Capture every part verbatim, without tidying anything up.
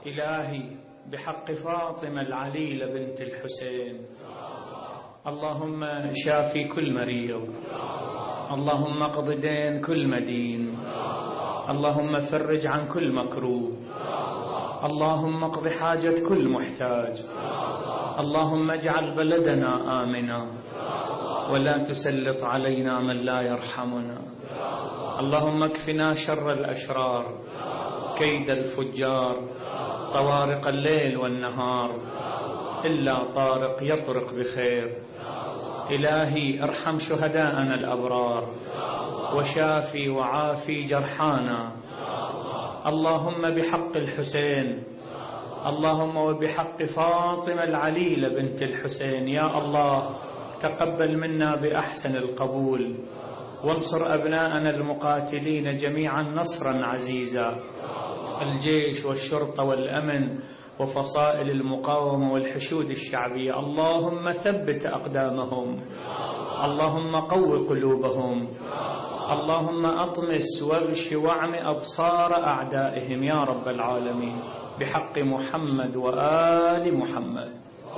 إلهي بحق فاطمة العليلة بنت الحسين اللهم شافي كل مريض، اللهم اقض دين كل مدين، اللهم فرج عن كل مكروب، اللهم اقض حاجة كل محتاج، اللهم اجعل بلدنا آمنا ولا تسلط علينا من لا يرحمنا، اللهم اكفنا شر الأشرار، كيد الفجار، طوارق الليل والنهار، إلا طارق يطرق بخير. إلهي ارحم شهداءنا الأبرار وشافي وعافي جرحانا، اللهم بحق الحسين، اللهم وبحق فاطمة العليلة بنت الحسين، يا الله تقبل منا بأحسن القبول، وانصر أبناءنا المقاتلين جميعا نصرا عزيزا، الجيش والشرطة والأمن وفصائل المقاومة والحشود الشعبية، اللهم ثبت أقدامهم، اللهم قو قلوبهم، اللهم أطمس واغش واعم أبصار أعدائهم يا رب العالمين، بحق محمد وآل محمد.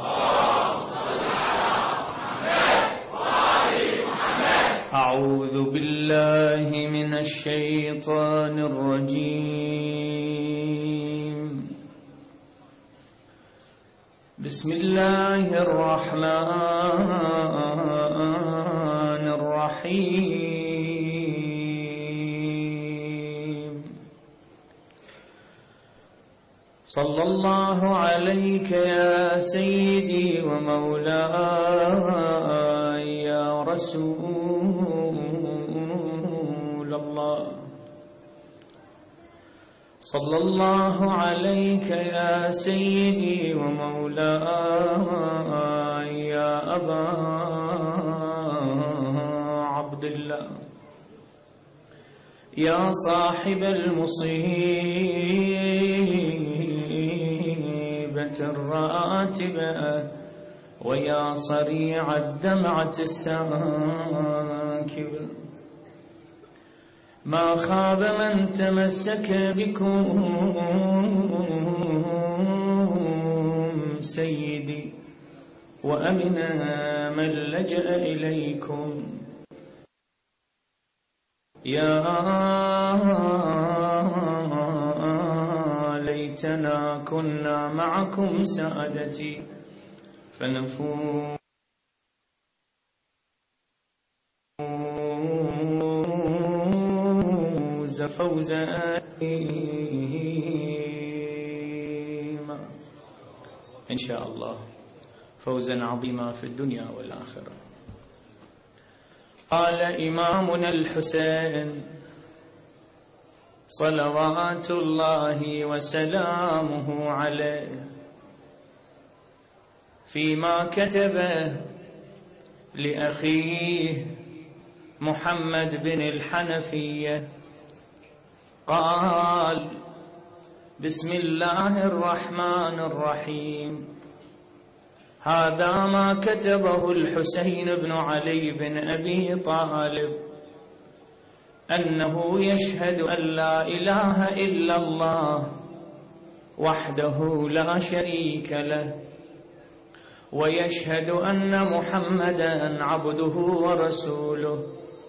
أعوذ بالله من الشيطان الرجيم، بسم الله الرحمن الرحيم. صلى الله عليك يا سيدي ومولاي يا رسول الله، صلى الله عليك يا سيدي ومولاي يا أبا عبد الله، يا صاحب المصيبة الراتبة ويا صريع الدمعة الساكبة، ما خاب من تمسك بكم سيدي، وأمن من لجأ إليكم، يا ليتنا كنا معكم سادتي فنفوز فوزا إن شاء الله، فوزا عظيما في الدنيا والآخرة. قال إمامنا الحسين صلوات الله وسلامه عليه فيما كتبه لأخيه محمد بن الحنفية، قال: بسم الله الرحمن الرحيم. هذا ما كتبه الحسين بن علي بن أبي طالب، أنه يشهد أن لا إله إلا الله وحده لا شريك له، ويشهد أن محمدا عبده ورسوله،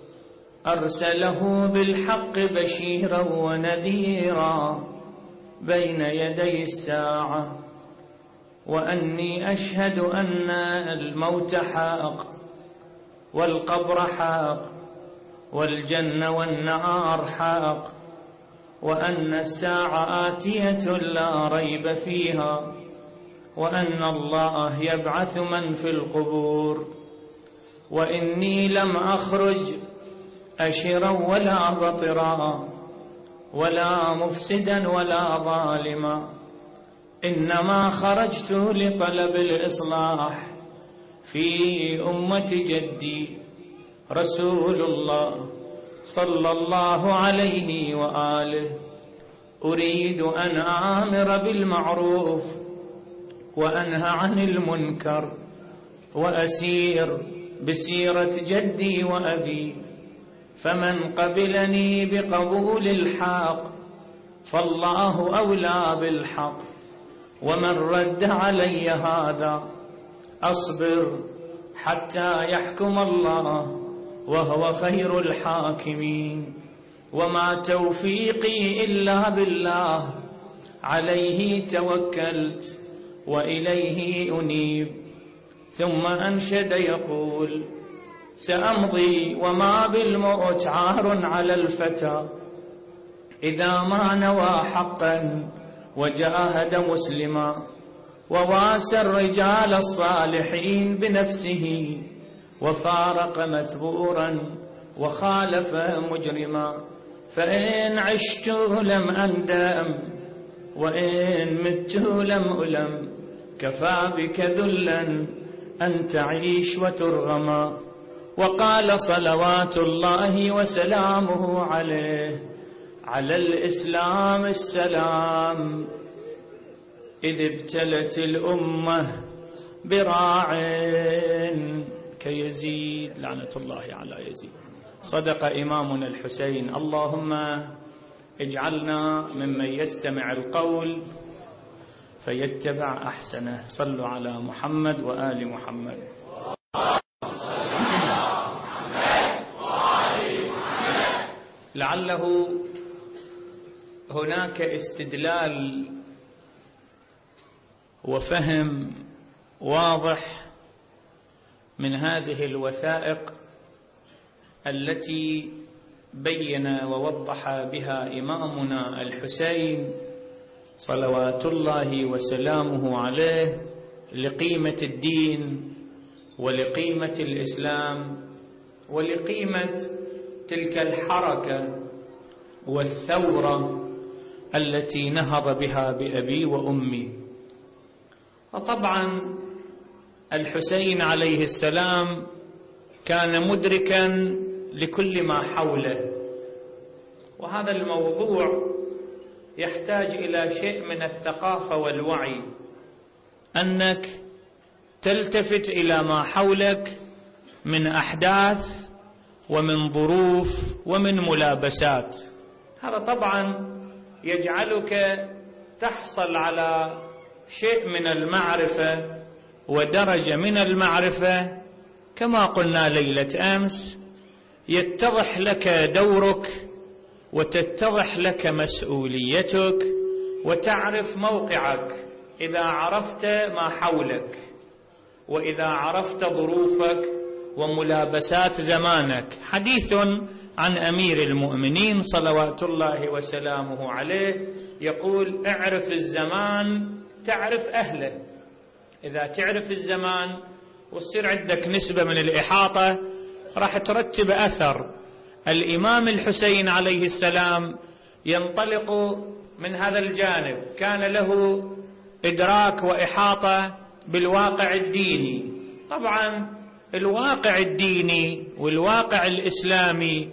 أرسله بالحق بشيرا ونذيرا بين يدي الساعة، وأني أشهد أن الموت حق والقبر حق والجنة والنار حق، وأن الساعة آتية لا ريب فيها، وأن الله يبعث من في القبور، وإني لم أخرج أشرا ولا بطرا ولا مفسدا ولا ظالما، إنما خرجت لطلب الإصلاح في أمة جدي رسول الله صلى الله عليه وآله. أريد أن آمر بالمعروف وأنهى عن المنكر، وأسير بسيرة جدي وأبي، فمن قبلني بقبول الحق فالله أولى بالحق، ومن رد علي هذا أصبر حتى يحكم الله وهو خير الحاكمين، وما توفيقي إلا بالله عليه توكلت وإليه أنيب. ثم أنشد يقول: سأمضي وما بالموت عار على الفتى إذا ما نوى حقا وجاهد مسلما، وواسى الرجال الصالحين بنفسه وفارق مثبورا وخالف مجرما. فإن عشت لم أندم وإن مت لم ألم، كفى بك ذلا أن تعيش وترغما. وقال صلوات الله وسلامه عليه: على الإسلام السلام إذ ابتلت الأمة براع كيزيد، لعنة الله على يزيد. صدق إمامنا الحسين. اللهم اجعلنا ممن يستمع القول فيتبع أحسنه. صلوا على محمد وآل محمد. لعله هناك استدلال وفهم واضح من هذه الوثائق التي بين ووضح بها إمامنا الحسين صلوات الله وسلامه عليه لقيمة الدين ولقيمة الإسلام ولقيمة تلك الحركة والثورة التي نهض بها بأبي وأمي. وطبعا الحسين عليه السلام كان مدركا لكل ما حوله، وهذا الموضوع يحتاج إلى شيء من الثقافة والوعي، أنك تلتفت إلى ما حولك من أحداث ومن ظروف ومن ملابسات. هذا طبعا يجعلك تحصل على شيء من المعرفة ودرجة من المعرفة. كما قلنا ليلة أمس، يتضح لك دورك وتتضح لك مسؤوليتك وتعرف موقعك إذا عرفت ما حولك، وإذا عرفت ظروفك وملابسات زمانك. حديث عن أمير المؤمنين صلوات الله وسلامه عليه يقول: اعرف الزمان تعرف أهله. إذا تعرف الزمان وتصير عندك نسبة من الإحاطة راح ترتب أثر. الإمام الحسين عليه السلام ينطلق من هذا الجانب، كان له إدراك وإحاطة بالواقع الديني. طبعا الواقع الديني والواقع الإسلامي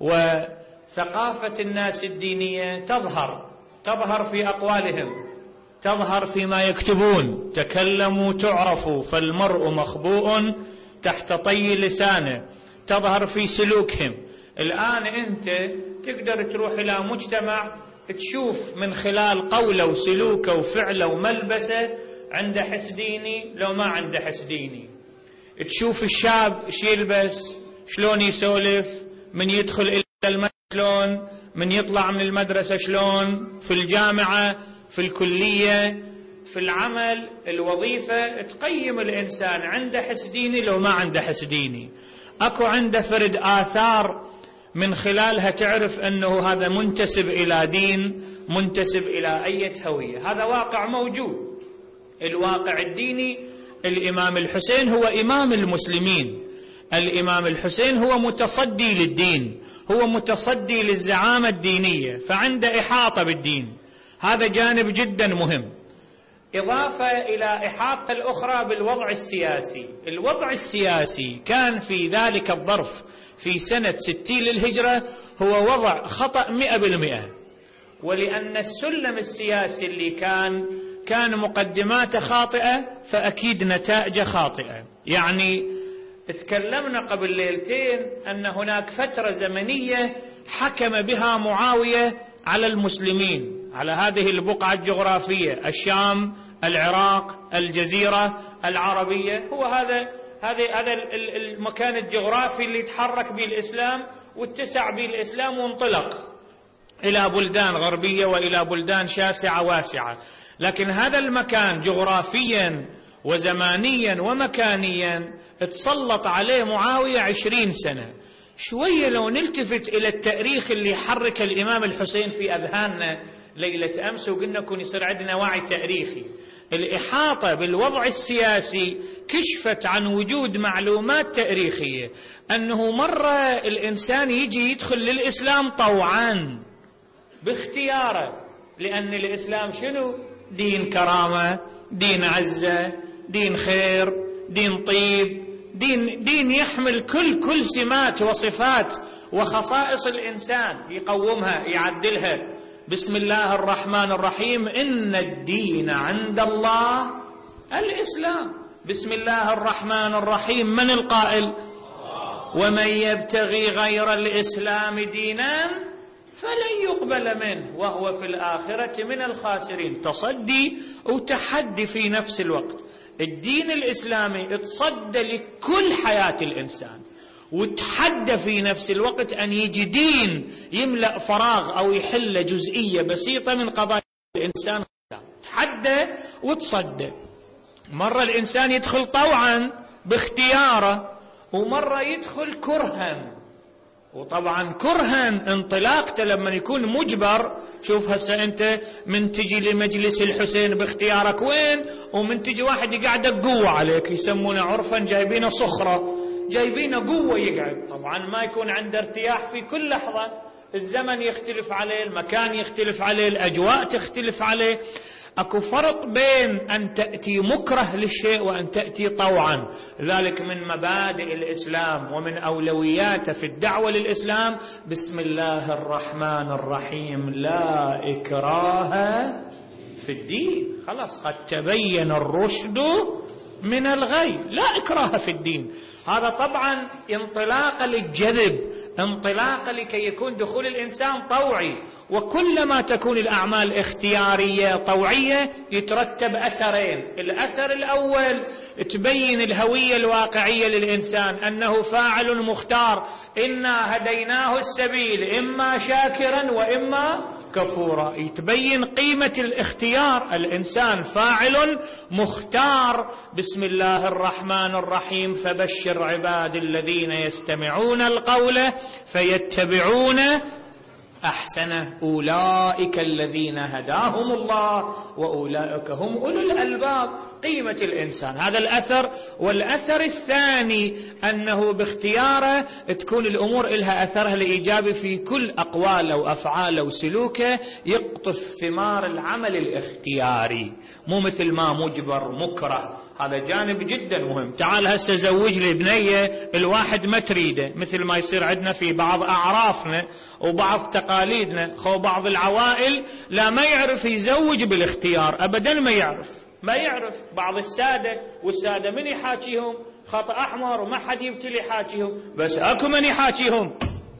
وثقافة الناس الدينية تظهر تظهر في أقوالهم، تظهر فيما يكتبون. تكلموا تعرفوا، فالمرء مخبوء تحت طي لسانه. تظهر في سلوكهم. الآن أنت تقدر تروح إلى مجتمع تشوف من خلال قوله وسلوكه وفعله وملبسه عنده حس ديني لو ما عنده حس ديني. تشوف الشاب ايش يلبس، شلون يسولف، من يدخل إلى المدرسة شلون، من يطلع من المدرسة شلون، في الجامعة، في الكلية، في العمل، الوظيفة. تقيم الإنسان عنده حس ديني لو ما عنده حس ديني. أكو عنده فرد آثار من خلالها تعرف أنه هذا منتسب إلى دين، منتسب إلى أي هوية. هذا واقع موجود. الواقع الديني، الإمام الحسين هو إمام المسلمين. الإمام الحسين هو متصدي للدين، هو متصدي للزعامة الدينية، فعنده إحاطة بالدين. هذا جانب جدا مهم، إضافة إلى إحاطة الأخرى بالوضع السياسي. الوضع السياسي كان في ذلك الظرف في سنة ستين للهجرة هو وضع خطأ مئة بالمئة، ولأن السلم السياسي اللي كان كان مقدماته خاطئة فأكيد نتائجه خاطئة. يعني تكلمنا قبل ليلتين أن هناك فترة زمنية حكم بها معاوية على المسلمين، على هذه البقعة الجغرافية، الشام، العراق، الجزيرة العربية، هو هذا هذا هذا المكان الجغرافي اللي تحرك به الإسلام واتسع به الإسلام وانطلق إلى بلدان غربية وإلى بلدان شاسعة واسعة. لكن هذا المكان جغرافيا وزمانيا ومكانيا تسلط عليه معاوية عشرين سنة. شوية لو نلتفت إلى التاريخ اللي حرك الإمام الحسين في أذهاننا ليلة أمس وقلنا كون يصير عندنا وعي تاريخي. الإحاطة بالوضع السياسي كشفت عن وجود معلومات تاريخية أنه مرة الإنسان يجي يدخل للإسلام طوعا باختياره، لأن الإسلام شنو؟ دين كرامة، دين عزة، دين خير، دين طيب، دين, دين يحمل كل كل سمات وصفات وخصائص الإنسان، يقومها يعدلها. بسم الله الرحمن الرحيم، إن الدين عند الله الإسلام. بسم الله الرحمن الرحيم، من القائل؟ ومن يبتغي غير الإسلام دينا فلن يقبل منه وهو في الآخرة من الخاسرين. تصدي وتحدي في نفس الوقت. الدين الإسلامي اتصدى لكل حياة الإنسان، وتحدى في نفس الوقت أن يجي دين يملأ فراغ أو يحل جزئية بسيطة من قضايا الإنسان. تحدى وتصدى. مرة الإنسان يدخل طوعا باختياره، ومرة يدخل كرها. وطبعا كرها انطلاقته لما يكون مجبر. شوف هسه انت من تجي لمجلس الحسين باختيارك وين، ومن تجي واحد يقعدك قوة عليك، يسمونه عرفا جايبينه صخرة، جايبينه قوة يقعد. طبعا ما يكون عنده ارتياح في كل لحظة، الزمن يختلف عليه، المكان يختلف عليه، الأجواء تختلف عليه. أكو فرق بين أن تأتي مكره للشيء وأن تأتي طوعا. لذلك من مبادئ الإسلام ومن أولوياته في الدعوة للإسلام بسم الله الرحمن الرحيم، لا إكراه في الدين. خلاص قد تبين الرشد من الغي، لا إكراه في الدين. هذا طبعا انطلاق للجذب، انطلاق لكي يكون دخول الإنسان طوعي. وكلما تكون الأعمال اختيارية طوعية يترتب أثرين. الأثر الأول تبين الهوية الواقعية للإنسان أنه فاعل مختار، إنا هديناه السبيل إما شاكرا وإما كفورا. يتبين قيمة الاختيار، الإنسان فاعل مختار. بسم الله الرحمن الرحيم، فبشر عباد الذين يستمعون القول فيتبعون أحسنه أولئك الذين هداهم الله وأولئك هم أولو الألباب. قيمة الإنسان، هذا الأثر. والأثر الثاني أنه باختياره تكون الأمور إلها أثرها الإيجابي في كل أقواله وأفعاله وسلوكه، يقطف ثمار العمل الاختياري، مو مثل ما مجبر مكره. هذا جانب جدا مهم. تعال هسه زوج لي بنية الواحد ما تريده، مثل ما يصير عندنا في بعض أعرافنا وبعض تقاليدنا. خو بعض العوائل لا ما يعرف يزوج بالاختيار أبدا، ما يعرف ما يعرف بعض السادة، والسادة من يحاكيهم خط أحمر وما حد يبتلي يحاكيهم، بس أكو من يحاكيهم.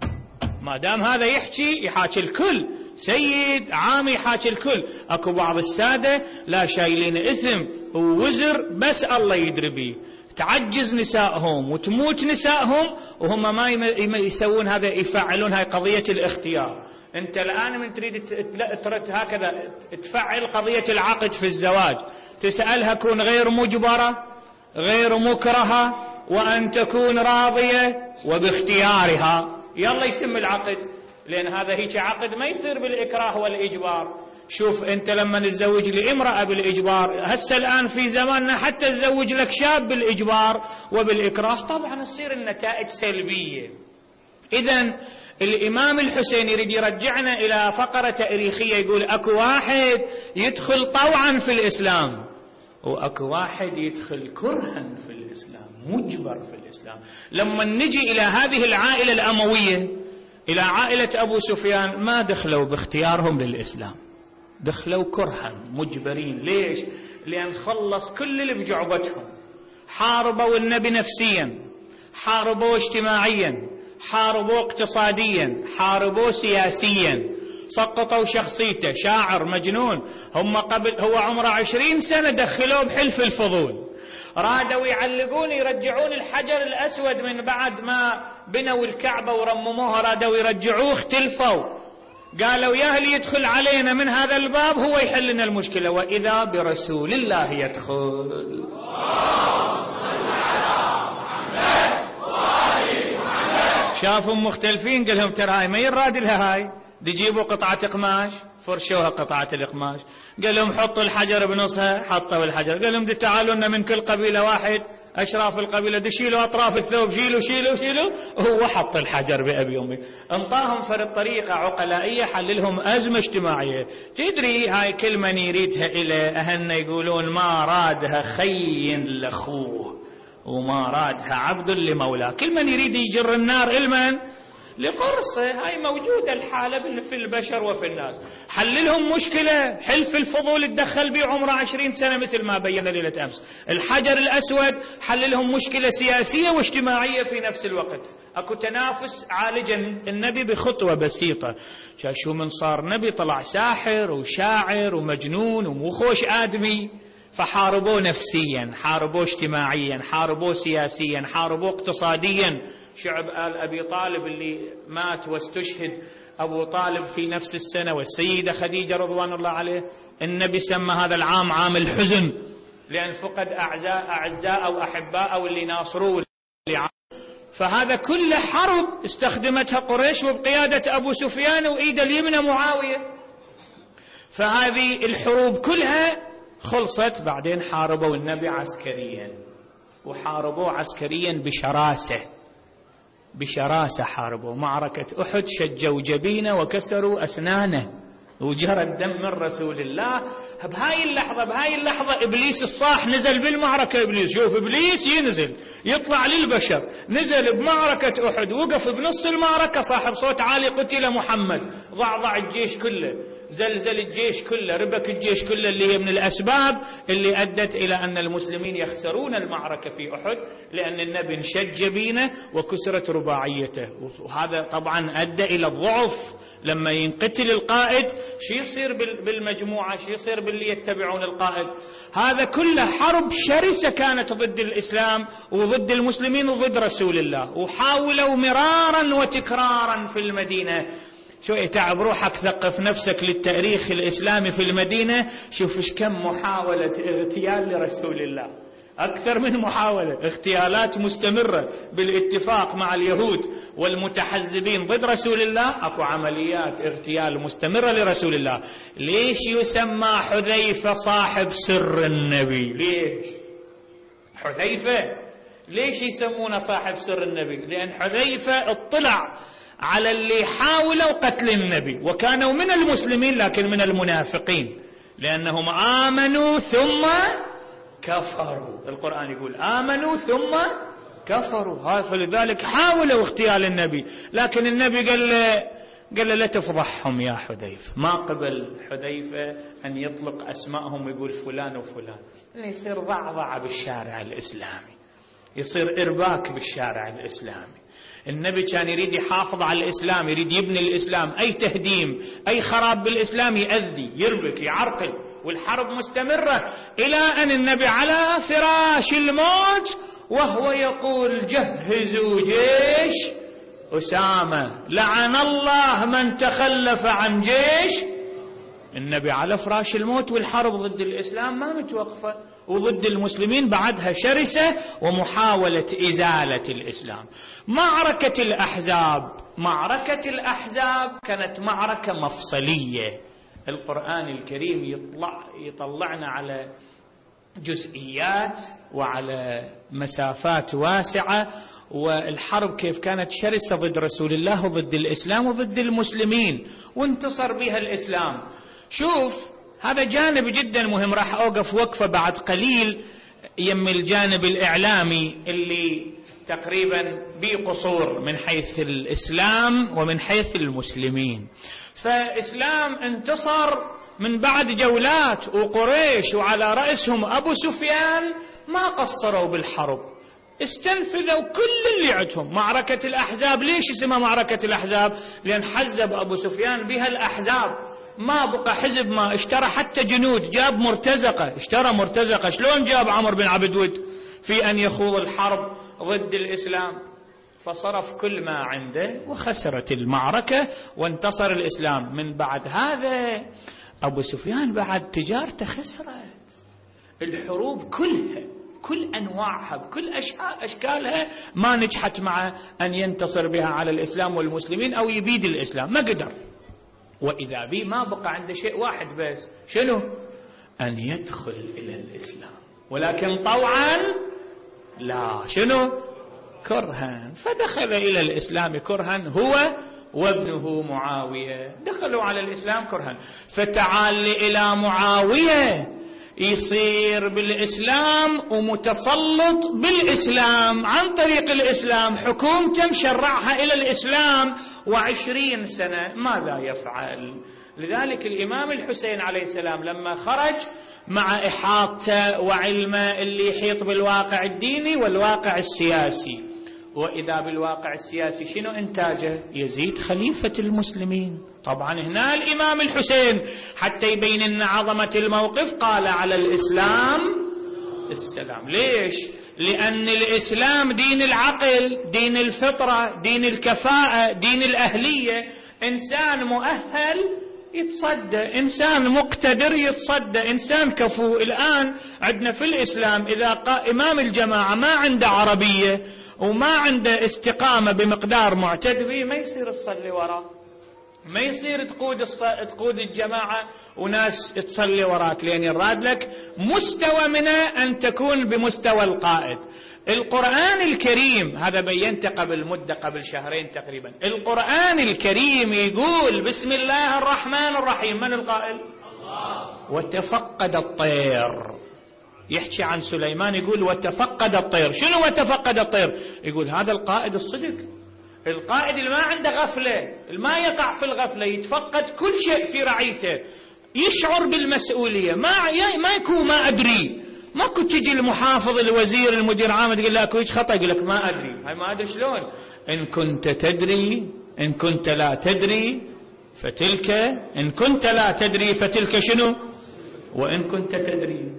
ما دام هذا يحكي يحاكي الكل، سيد عام يحاكي الكل. أكو بعض السادة لا شايلين إثم ووزر بس الله يدري بيه، تعجز نسائهم وتموت نسائهم وهم ما يسوون هذا، يفعلون هاي قضية الاختيار. أنت الآن من تريد ترد هكذا تفعل قضية العقد في الزواج، تسألها كون غير مجبرة غير مكرهة وأن تكون راضية وباختيارها، يلا يتم العقد. لأن هذا هيك عقد ما يصير بالإكراه والإجبار. شوف أنت لما نتزوج لامرأة بالإجبار، هسه الآن في زماننا حتى تزوج لك شاب بالإجبار وبالإكراه، طبعا تصير النتائج سلبية. إذن الإمام الحسين يريد يرجعنا إلى فقرة تاريخية، يقول أكو واحد يدخل طوعا في الإسلام، وأكو واحد يدخل كرها في الإسلام، مجبر في الإسلام. لما نجي إلى هذه العائلة الأموية، إلى عائلة أبو سفيان، ما دخلوا باختيارهم للإسلام، دخلوا كرها مجبرين. ليش؟ لأن خلص كل اللي بجعبتهم. حاربوا النبي نفسيا، حاربوا اجتماعيا، حاربوا اقتصاديا، حاربوا سياسيا، سقطوا شخصيته، شاعر مجنون. هم قبل هو عمره عشرين سنة دخلوه بحلف الفضول، رادوا يعلقون يرجعون الحجر الأسود من بعد ما بنوا الكعبة ورمموها، رادوا يرجعوه، اختلفوا، قالوا يا اللي يدخل علينا من هذا الباب هو يحل لنا المشكلة، وإذا برسول الله يدخل. شافوا مختلفين، قال لهم ترى هاي ما يراد لها، هاي دي جيبوا قطعة قماش فرشوها قطعة القماش، قال لهم حطوا الحجر بنصها، حطوا الحجر، قال لهم دي تعالوا لنا من كل قبيلة واحد، أشراف القبيلة دي شيلوا أطراف الثوب، شيلوا شيلوا شيلوا، وهو حط الحجر بأبي أمي. انطاهم فرد طريقة عقلائية حللهم أزمة اجتماعية. تدري هاي كلمة يريدها إلى أهلنا يقولون ما رادها خي لأخوه وما رادها عبد لمولاه، كلمة يريد يجر النار إلمن لقرصه. هاي موجودة الحالة في البشر وفي الناس. حللهم مشكلة، حلف الفضول اتدخل به عمره عشرين سنة مثل ما بينا ليلة أمس. الحجر الأسود حللهم مشكلة سياسية واجتماعية في نفس الوقت. أكو تنافس عالج النبي بخطوة بسيطة. شو من صار نبي طلع ساحر وشاعر ومجنون ومخوش آدمي، فحاربوه نفسيا، حاربوه اجتماعيا، حاربوه سياسيا، حاربوه اقتصاديا. شعب آل أبي طالب اللي مات واستشهد أبو طالب في نفس السنة والسيدة خديجة رضوان الله عليه، النبي سمى هذا العام عام الحزن، لأن فقد أعزاء أعزاء أو أحباء أو اللي ناصروه. فهذا كل حرب استخدمتها قريش وبقيادة أبو سفيان وإيد اليمنى معاوية. فهذه الحروب كلها خلصت، بعدين حاربوا النبي عسكريا، وحاربوه عسكريا بشراسة، بشراسة حاربوا. معركة أحد شجوا جبينه وكسروا أسنانه وجرى الدم من رسول الله. بهاي اللحظة بهاي اللحظة إبليس الصاح نزل بالمعركة. إبليس شوف إبليس ينزل يطلع للبشر، نزل بمعركة أحد، وقف بنص المعركة صاحب صوت عالي قتل محمد، ضعضع الجيش كله، زلزل الجيش كله، ربك الجيش كله، اللي هي من الأسباب اللي أدت إلى أن المسلمين يخسرون المعركة في أحد، لأن النبي انشج جبينه وكسرت رباعيته. وهذا طبعا أدى إلى الضعف. لما ينقتل القائد شو يصير بالمجموعة، شو يصير باللي يتبعون القائد. هذا كله حرب شرسة كانت ضد الإسلام وضد المسلمين وضد رسول الله. وحاولوا مرارا وتكرارا في المدينة. شو تعب روحك، ثقف نفسك للتاريخ الإسلامي في المدينة، شوف ايش كم محاولة اغتيال لرسول الله، أكثر من محاولة، اغتيالات مستمرة بالاتفاق مع اليهود والمتحزبين ضد رسول الله. أكو عمليات اغتيال مستمرة لرسول الله. ليش يسمى حذيفة صاحب سر النبي؟ ليش حذيفة؟ ليش يسمونه صاحب سر النبي؟ لأن حذيفة اطلع على اللي حاولوا قتل النبي وكانوا من المسلمين لكن من المنافقين، لأنهم آمنوا ثم كفروا. القرآن يقول آمنوا ثم كفروا، فلذلك حاولوا اغتيال النبي. لكن النبي قال له قال له لا تفضحهم يا حذيفة. ما قبل حذيفة أن يطلق أسمائهم ويقول فلان وفلان، يصير ضعضع بالشارع الإسلامي، يصير إرباك بالشارع الإسلامي. النبي كان يريد يحافظ على الإسلام، يريد يبني الإسلام. أي تهديم أي خراب بالإسلام يأذي يربك يعرقل، والحرب مستمرة إلى أن النبي على فراش الموت وهو يقول جهزوا جيش أسامة، لعن الله من تخلف عن جيش. النبي على فراش الموت والحرب ضد الإسلام ما متوقفة، وضد المسلمين بعدها شرسة، ومحاولة إزالة الإسلام. معركة الأحزاب معركة الأحزاب كانت معركة مفصلية. القرآن الكريم يطلع يطلعنا على جزئيات وعلى مسافات واسعة، والحرب كيف كانت شرسة ضد رسول الله وضد الإسلام وضد المسلمين، وانتصر بها الإسلام. شوف هذا جانب جدا مهم، راح أوقف وقفة بعد قليل يم الجانب الإعلامي اللي تقريبا بقصور من حيث الإسلام ومن حيث المسلمين. فإسلام انتصر من بعد جولات، وقريش وعلى رأسهم أبو سفيان ما قصروا بالحرب. استنفذوا كل اللي عندهم. معركة الأحزاب ليش اسمها معركة الأحزاب؟ لأن حزب أبو سفيان بها الأحزاب، ما بقى حزب ما اشترى حتى جنود، جاب مرتزقة، اشترى مرتزقة. شلون جاب عمرو بن عبد ود في أن يخوض الحرب ضد الإسلام؟ فصرف كل ما عنده وخسرت المعركة وانتصر الإسلام. من بعد هذا أبو سفيان بعد تجارته خسرت، الحروب كلها كل أنواعها بكل أشكالها ما نجحت مع أن ينتصر بها على الإسلام والمسلمين أو يبيد الإسلام، ما قدر. وإذا بي ما بقى عنده شيء واحد بس، شنو؟ أن يدخل إلى الإسلام، ولكن طوعا لا، شنو؟ كرها. فدخل إلى الإسلام كرها هو وابنه معاوية، دخلوا على الإسلام كرها. فتعال إلى معاوية يصير بالإسلام ومتسلط بالإسلام عن طريق الإسلام، حكومته مشرعها إلى الإسلام وعشرين سنة ماذا يفعل؟ لذلك الإمام الحسين عليه السلام لما خرج مع إحاطته وعلمه اللي يحيط بالواقع الديني والواقع السياسي، وإذا بالواقع السياسي شنو إنتاجه؟ يزيد خليفة المسلمين. طبعا هنا الإمام الحسين حتى يبين لنا عظمة الموقف قال على الإسلام السلام. ليش؟ لأن الإسلام دين العقل، دين الفطرة، دين الكفاءة، دين الأهلية. إنسان مؤهل يتصدى، إنسان مقتدر يتصدى، إنسان كفو. الآن عندنا في الإسلام إذا قا إمام الجماعة ما عنده عربية وما عنده استقامة بمقدار معتد به ما يصير تصلي وراه، ما يصير تقود الص... تقود الجماعة وناس تصلي وراك، لأن يراد لك مستوى منه أن تكون بمستوى القائد. القرآن الكريم هذا بينته قبل مدة، قبل شهرين تقريبا، القرآن الكريم يقول بسم الله الرحمن الرحيم. من القائل؟ الله. وتفقد الطير، يحكي عن سليمان يقول وتفقد الطير. شنو وتفقد الطير؟ يقول هذا القائد الصدق، القائد اللي ما عنده غفلة، اللي ما يقع في الغفلة، يتفقد كل شيء في رعيته، يشعر بالمسؤولية، ما ما يكون ما أدري. ما كنت تجي المحافظ الوزير المدير عام تقول له اكو هيك خطأ، يقول لك ما أدري. هاي ما أدري شلون؟ إن كنت تدري، إن كنت لا تدري فتلك، إن كنت لا تدري فتلك شنو؟ وإن كنت تدري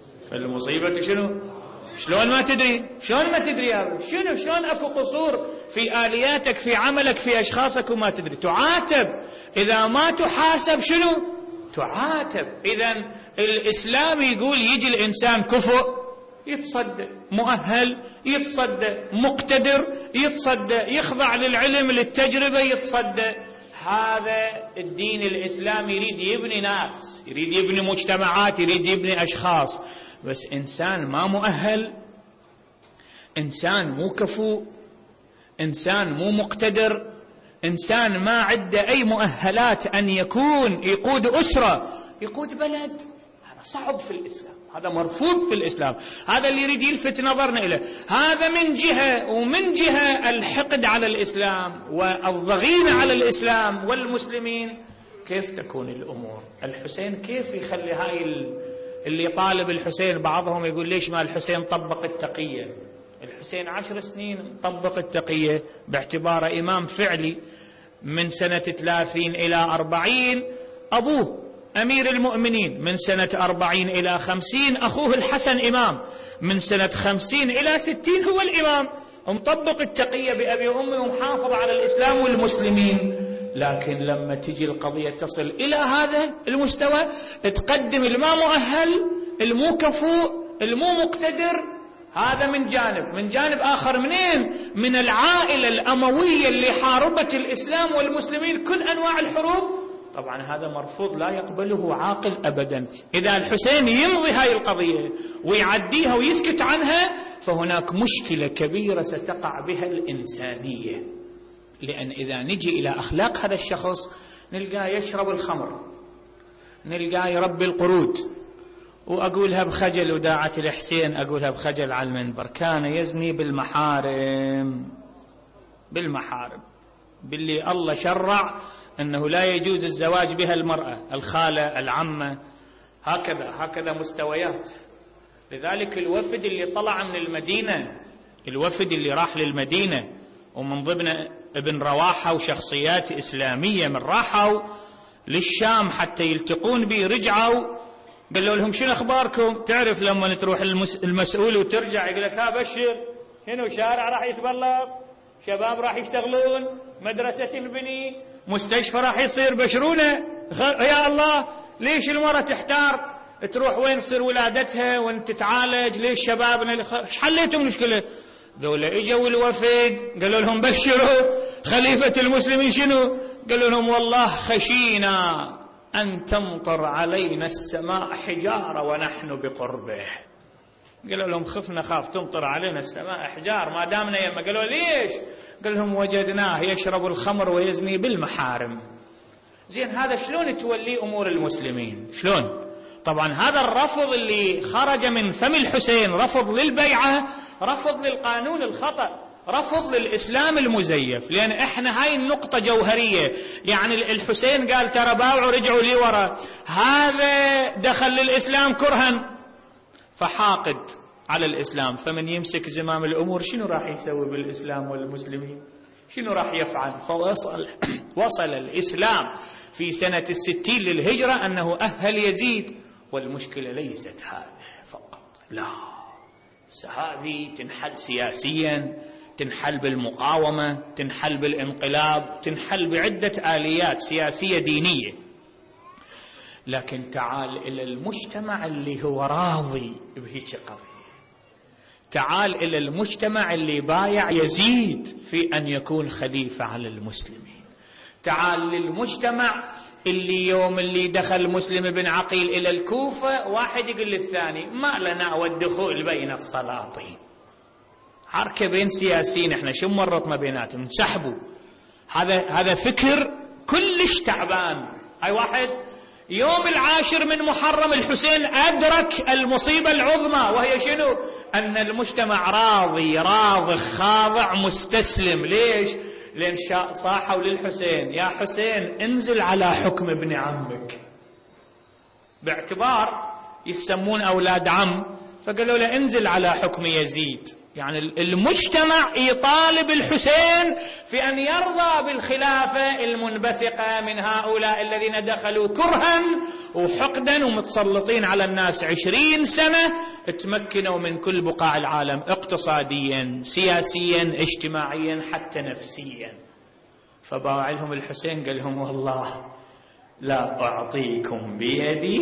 فالمصيبة شنو؟ شلون ما تدري؟ شلون ما تدري يا رب؟ شنو شلون اكو قصور في آلياتك في عملك في أشخاصك وما تدري؟ تعاتب. إذا ما تحاسب شنو؟ تعاتب. إذن الإسلام يقول يجي الإنسان كفؤ يتصدى، مؤهل يتصدى، مقتدر يتصدى، يخضع للعلم للتجربة يتصدى. هذا الدين الإسلامي يريد يبني ناس، يريد يبني مجتمعات، يريد يبني أشخاص. بس إنسان ما مؤهل، إنسان مو كفؤ، إنسان مو مقتدر، إنسان ما عنده أي مؤهلات أن يكون يقود أسرة، يقود بلد، هذا صعب في الإسلام، هذا مرفوض في الإسلام. هذا اللي يريد يلفت نظرنا إليه. هذا من جهة، ومن جهة الحقد على الإسلام والضغينة على الإسلام والمسلمين. كيف تكون الأمور؟ الحسين كيف يخلي هاي اللي طالب الحسين، بعضهم يقول ليش ما الحسين طبق التقية؟ الحسين عشر سنين طبق التقية باعتباره إمام فعلي من سنة ثلاثين إلى أربعين، أبوه أمير المؤمنين من سنة أربعين إلى خمسين، أخوه الحسن إمام من سنة خمسين إلى ستين هو الإمام، مطبق التقية بأبي وأمي ومحافظ على الإسلام والمسلمين. لكن لما تجي القضية تصل إلى هذا المستوى، تقدم الما مؤهل، المو كفؤ، المو مقتدر. هذا من جانب. من جانب آخر منين؟ من العائلة الأموية اللي حاربت الإسلام والمسلمين كل أنواع الحروب. طبعا هذا مرفوض، لا يقبله عاقل أبدا. إذا الحسين يمضي هاي القضية ويعديها ويسكت عنها، فهناك مشكلة كبيرة ستقع بها الإنسانية. لأن إذا نجي إلى أخلاق هذا الشخص نلقاه يشرب الخمر، نلقاه يربي القرود، وأقولها بخجل وداعة الحسين أقولها بخجل على المنبر، كان يزني بالمحارم، بالمحارم باللي الله شرع أنه لا يجوز الزواج بها المرأة، الخالة، العمة، هكذا هكذا مستويات. لذلك الوفد اللي طلع من المدينة الوفد اللي راح للمدينة ومن ضمن ابن رواحة وشخصيات إسلامية من راحوا للشام حتى يلتقون به، رجعوا قالوا لهم شنو أخباركم؟ تعرف لما تروح المسؤول وترجع يقول لك ها بشر شنو شارع راح يتبلط، شباب راح يشتغلون، مدرسة تنبني، مستشفى راح يصير، بشرونه. يا الله ليش المرأة تحتار تروح وين تصير ولادتها وين تتعالج؟ ليش شبابنا ايش حليتوا المشكلة؟ قالوا اجوا الوفد قالوا لهم بشروا خليفة المسلمين شنو؟ قالوا لهم والله خشينا أن تمطر علينا السماء حجارة ونحن بقربه. قالوا لهم خفنا خاف تمطر علينا السماء حجار ما دامنا يما. قالوا ليش؟ قال لهم وجدناه يشرب الخمر ويزني بالمحارم. زين هذا شلون تولي أمور المسلمين؟ شلون؟ طبعا هذا الرفض اللي خرج من فم الحسين رفض للبيعة، رفض للقانون الخطأ، رفض للإسلام المزيف. لأن إحنا هاي النقطة جوهرية. يعني الحسين قال ترى باوعوا رجعوا لي ورا، هذا دخل للإسلام كرها فحاقد على الإسلام، فمن يمسك زمام الأمور شنو راح يسوي بالإسلام والمسلمين؟ شنو راح يفعل؟ فوصل وصل الإسلام في سنة الستين للهجرة أنه أهل يزيد. والمشكلة ليست هذه فقط، لا، هذه تنحل سياسيا، تنحل بالمقاومة، تنحل بالانقلاب، تنحل بعدة آليات سياسية دينية. لكن تعال إلى المجتمع اللي هو راضي بهيك قضية، تعال إلى المجتمع اللي بايع يزيد في أن يكون خليفة على المسلمين، تعال للمجتمع اللي يوم اللي دخل مسلم بن عقيل إلى الكوفة واحد يقول للثاني ما لنا والدخول بين السلاطين، حركة بين سياسيين احنا شو مرطنا بيناتهم نسحبوا. هذا هذا فكر كلش تعبان. هاي واحد يوم العاشر من محرم الحسين أدرك المصيبة العظمى وهي شنو؟ أن المجتمع راضي راضي خاضع مستسلم. ليش؟ لأن صاحوا للحسين يا حسين انزل على حكم ابن عمك، باعتبار يسمون أولاد عم، فقالوا له انزل على حكم يزيد. يعني المجتمع يطالب الحسين في أن يرضى بالخلافة المنبثقة من هؤلاء الذين دخلوا كرها وحقدا ومتسلطين على الناس عشرين سنة، تمكنوا من كل بقاع العالم اقتصاديا سياسيا اجتماعيا حتى نفسيا. فباع لهم الحسين قال لهم والله لا أعطيكم بيدي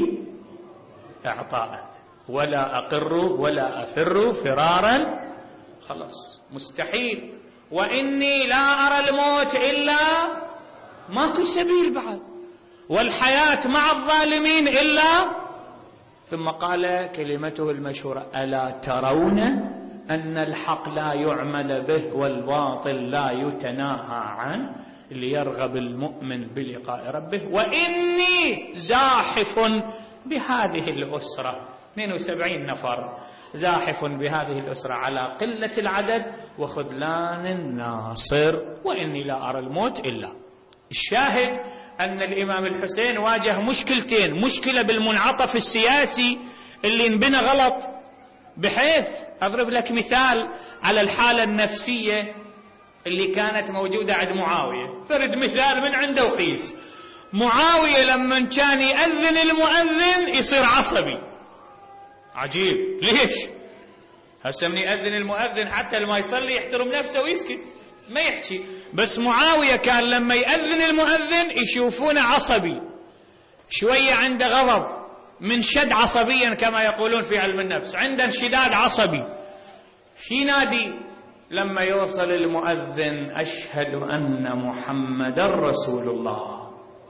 إعطاء ولا أقر ولا أفر فرارا، خلاص مستحيل. وإني لا أرى الموت إلا ماكو سبيل بعد، والحياة مع الظالمين إلا. ثم قال كلمته المشهورة ألا ترون أن الحق لا يعمل به والباطل لا يتناهى عنه ليرغب المؤمن بلقاء ربه وإني زاحف بهذه الأسرة اثنين وسبعين نفر زاحف بهذه الأسرة على قلة العدد وخذلان الناصر وإني لا أرى الموت إلا. الشاهد أن الإمام الحسين واجه مشكلتين، مشكلة بالمنعطف السياسي اللي انبنى غلط، بحيث أضرب لك مثال على الحالة النفسية اللي كانت موجودة عند معاوية. فرد مثال من عنده وقيس. معاوية لما كان يأذن المؤذن يصير عصبي، عجيب ليش؟ هسه من يأذن المؤذن حتى لما يصلي يحترم نفسه ويسكت ما يحكي، بس معاوية كان لما يأذن المؤذن يشوفونه عصبي شوية، عنده غضب من شد عصبيا كما يقولون في علم النفس، عنده انشداد عصبي. شي نادي لما يوصل المؤذن أشهد أن محمد رسول الله،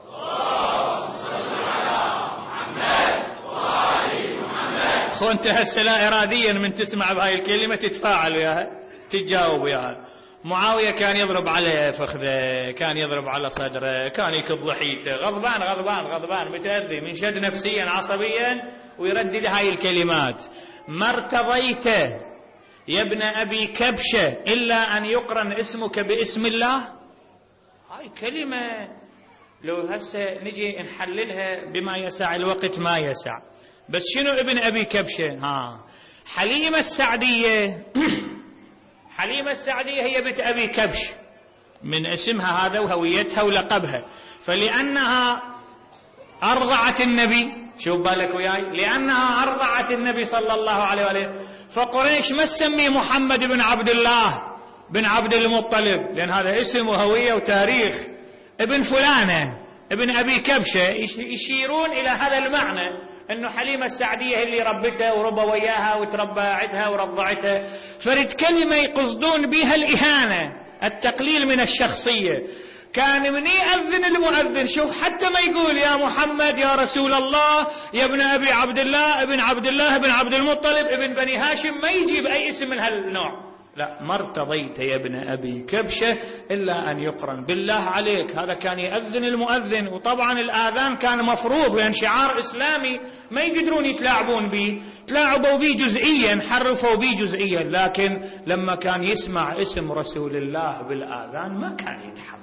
خو انت هسه لا اراديا من تسمع بهاي الكلمه تتفاعل وياها تتجاوب وياها. معاويه كان يضرب عليه فخذه، كان يضرب على صدره، كان يكب ضحيته، غضبان غضبان غضبان متاذي منشد نفسيا عصبيا، ويردد هاي الكلمات: ما ارتضيت يا ابن ابي كبشه الا ان يقرن اسمك باسم الله. هاي كلمه لو هسه نجي نحللها بما يسع الوقت ما يسع. بس شنو ابن أبي كبشة؟ ها حليمة السعدية حليمة السعدية هي بنت أبي كبش من اسمها هذا وهويتها ولقبها، فلأنها أرضعت النبي، شوف بالك وياي، لأنها أرضعت النبي صلى الله عليه وآله، فقريش ما تسمي محمد بن عبد الله بن عبد المطلب، لأن هذا اسم وهوية وتاريخ، ابن فلانة ابن أبي كبشة، يشيرون إلى هذا المعنى، أنه حليمة السعدية اللي ربتها وربى وياها وتربى عدها ورضعتها، فرد كلمة يقصدون بها الإهانة، التقليل من الشخصية. كان من يأذن المؤذن، شوف حتى ما يقول يا محمد يا رسول الله يا ابن أبي عبد الله ابن عبد الله ابن عبد المطلب ابن بني هاشم، ما يجيب أي اسم من هالنوع، لا، ما ارتضيت يا ابن أبي كبشة إلا أن يقرن بالله عليك. هذا كان يأذن المؤذن، وطبعا الآذان كان مفروض لأن شعار إسلامي ما يقدرون يتلاعبون به، تلاعبوا به جزئيا، حرفوا به جزئيا، لكن لما كان يسمع اسم رسول الله بالآذان ما كان يتحمل.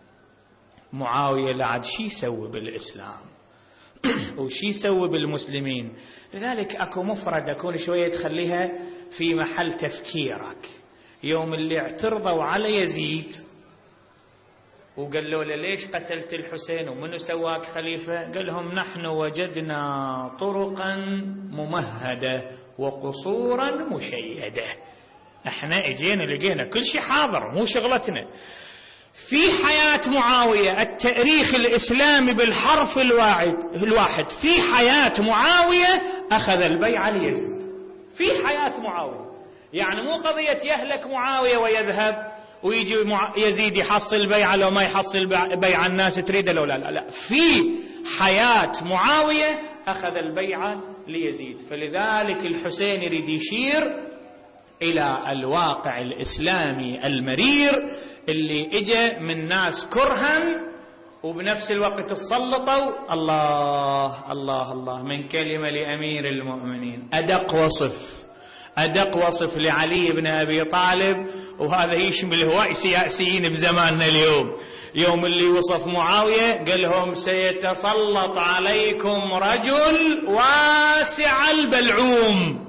معاوية لعد شي يسوي بالإسلام وشي يسوي بالمسلمين، لذلك أكو مفردة كون شوية تخليها في محل تفكيرك. يوم اللي اعترضوا على يزيد وقالوا له ليش قتلت الحسين ومنو سواك خليفة، قال لهم نحن وجدنا طرقا ممهدة وقصورا مشيدة، احنا اجينا لقينا كل شيء حاضر، مو شغلتنا. في حياة معاوية التاريخ الإسلامي بالحرف الواحد، في حياة معاوية أخذ البيعة ليزيد، في حياة معاوية، يعني مو قضية يهلك معاوية ويذهب ويجي يزيد يحصل البيعة، لو ما يحصل بيعة الناس تريده لو لا لا لا، في حياة معاوية أخذ البيعة ليزيد. فلذلك الحسين يريد يشير إلى الواقع الإسلامي المرير اللي اجى من ناس كرها وبنفس الوقت تسلطوا. الله الله الله من كلمة لأمير المؤمنين، أدق وصف أدق وصف لعلي بن أبي طالب، وهذا يشمل هواي سياسيين بزماننا اليوم. يوم اللي وصف معاوية قال لهم سيتسلط عليكم رجل واسع البلعوم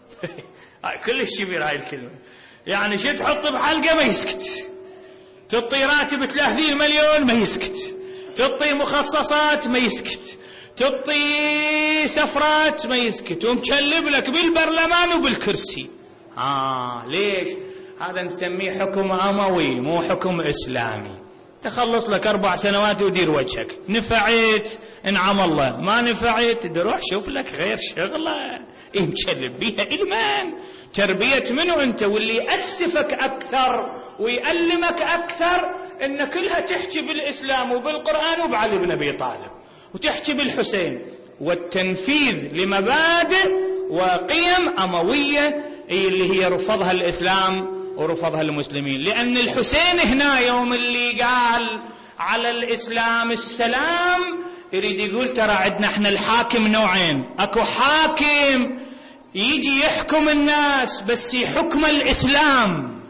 كلش كبير هاي الكلمة، يعني شو تحط بحلقة ما يسكت، تعطي راتب ثلاثين مليون ما يسكت، تعطي مخصصات ما يسكت، تعطي سفرات ما يسكت، ومكلب لك بالبرلمان وبالكرسي. آه ليش؟ هذا نسميه حكم أموي مو حكم إسلامي. تخلص لك أربع سنوات ودير وجهك، نفعت انعم الله، ما نفعت تروح شوف لك غير شغلة. إيه مكلب بيها إلمان، تربية منه أنت، واللي يأسفك أكثر ويألمك أكثر إن كلها تحكي بالإسلام وبالقرآن وبعلي بن أبي طالب، وتحكي بالحسين، والتنفيذ لمبادئ وقيم أموية اللي هي رفضها الإسلام ورفضها المسلمين. لأن الحسين هنا يوم اللي قال على الإسلام السلام يريد يقول ترى عندنا احنا الحاكم نوعين، اكو حاكم يجي يحكم الناس بس يحكم الإسلام،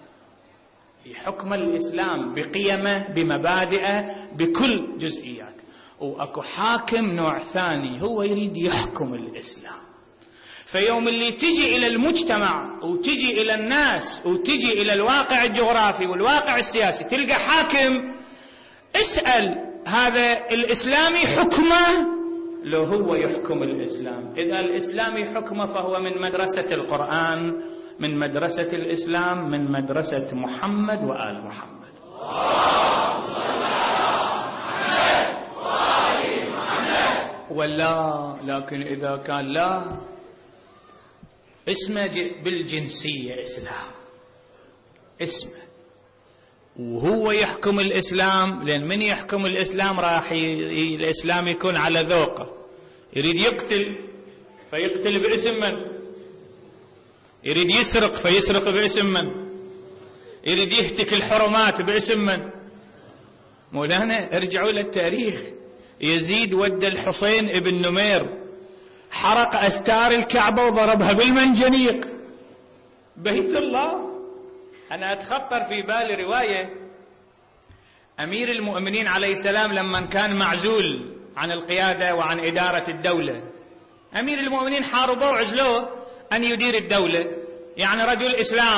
يحكم الإسلام بقيمه بمبادئه بكل جزئيات، واكو حاكم نوع ثاني هو يريد يحكم الإسلام. فيوم اللي تجي إلى المجتمع وتجي إلى الناس وتجي إلى الواقع الجغرافي والواقع السياسي تلقى حاكم، اسأل هذا الإسلامي حكمه لو هو يحكم الإسلام. إذا الإسلامي حكمه فهو من مدرسة القرآن، من مدرسة الإسلام، من مدرسة محمد وآل محمد. ولا لكن إذا كان لا اسمه بالجنسية إسلام، اسمه وهو يحكم الإسلام، لأن من يحكم الإسلام راح ي... الإسلام يكون على ذوقه، يريد يقتل فيقتل باسم من، يريد يسرق فيسرق باسم من، يريد يهتك الحرمات باسم من. مولانا ارجعوا للتاريخ، يزيد ودى الحسين ابن نمير حرق أستار الكعبة وضربها بالمنجنيق، بيت الله. أنا أتخطر في بالي رواية أمير المؤمنين عليه السلام لما كان معزول عن القيادة وعن إدارة الدولة، أمير المؤمنين حاربوه وعزلوه أن يدير الدولة، يعني رجل إسلام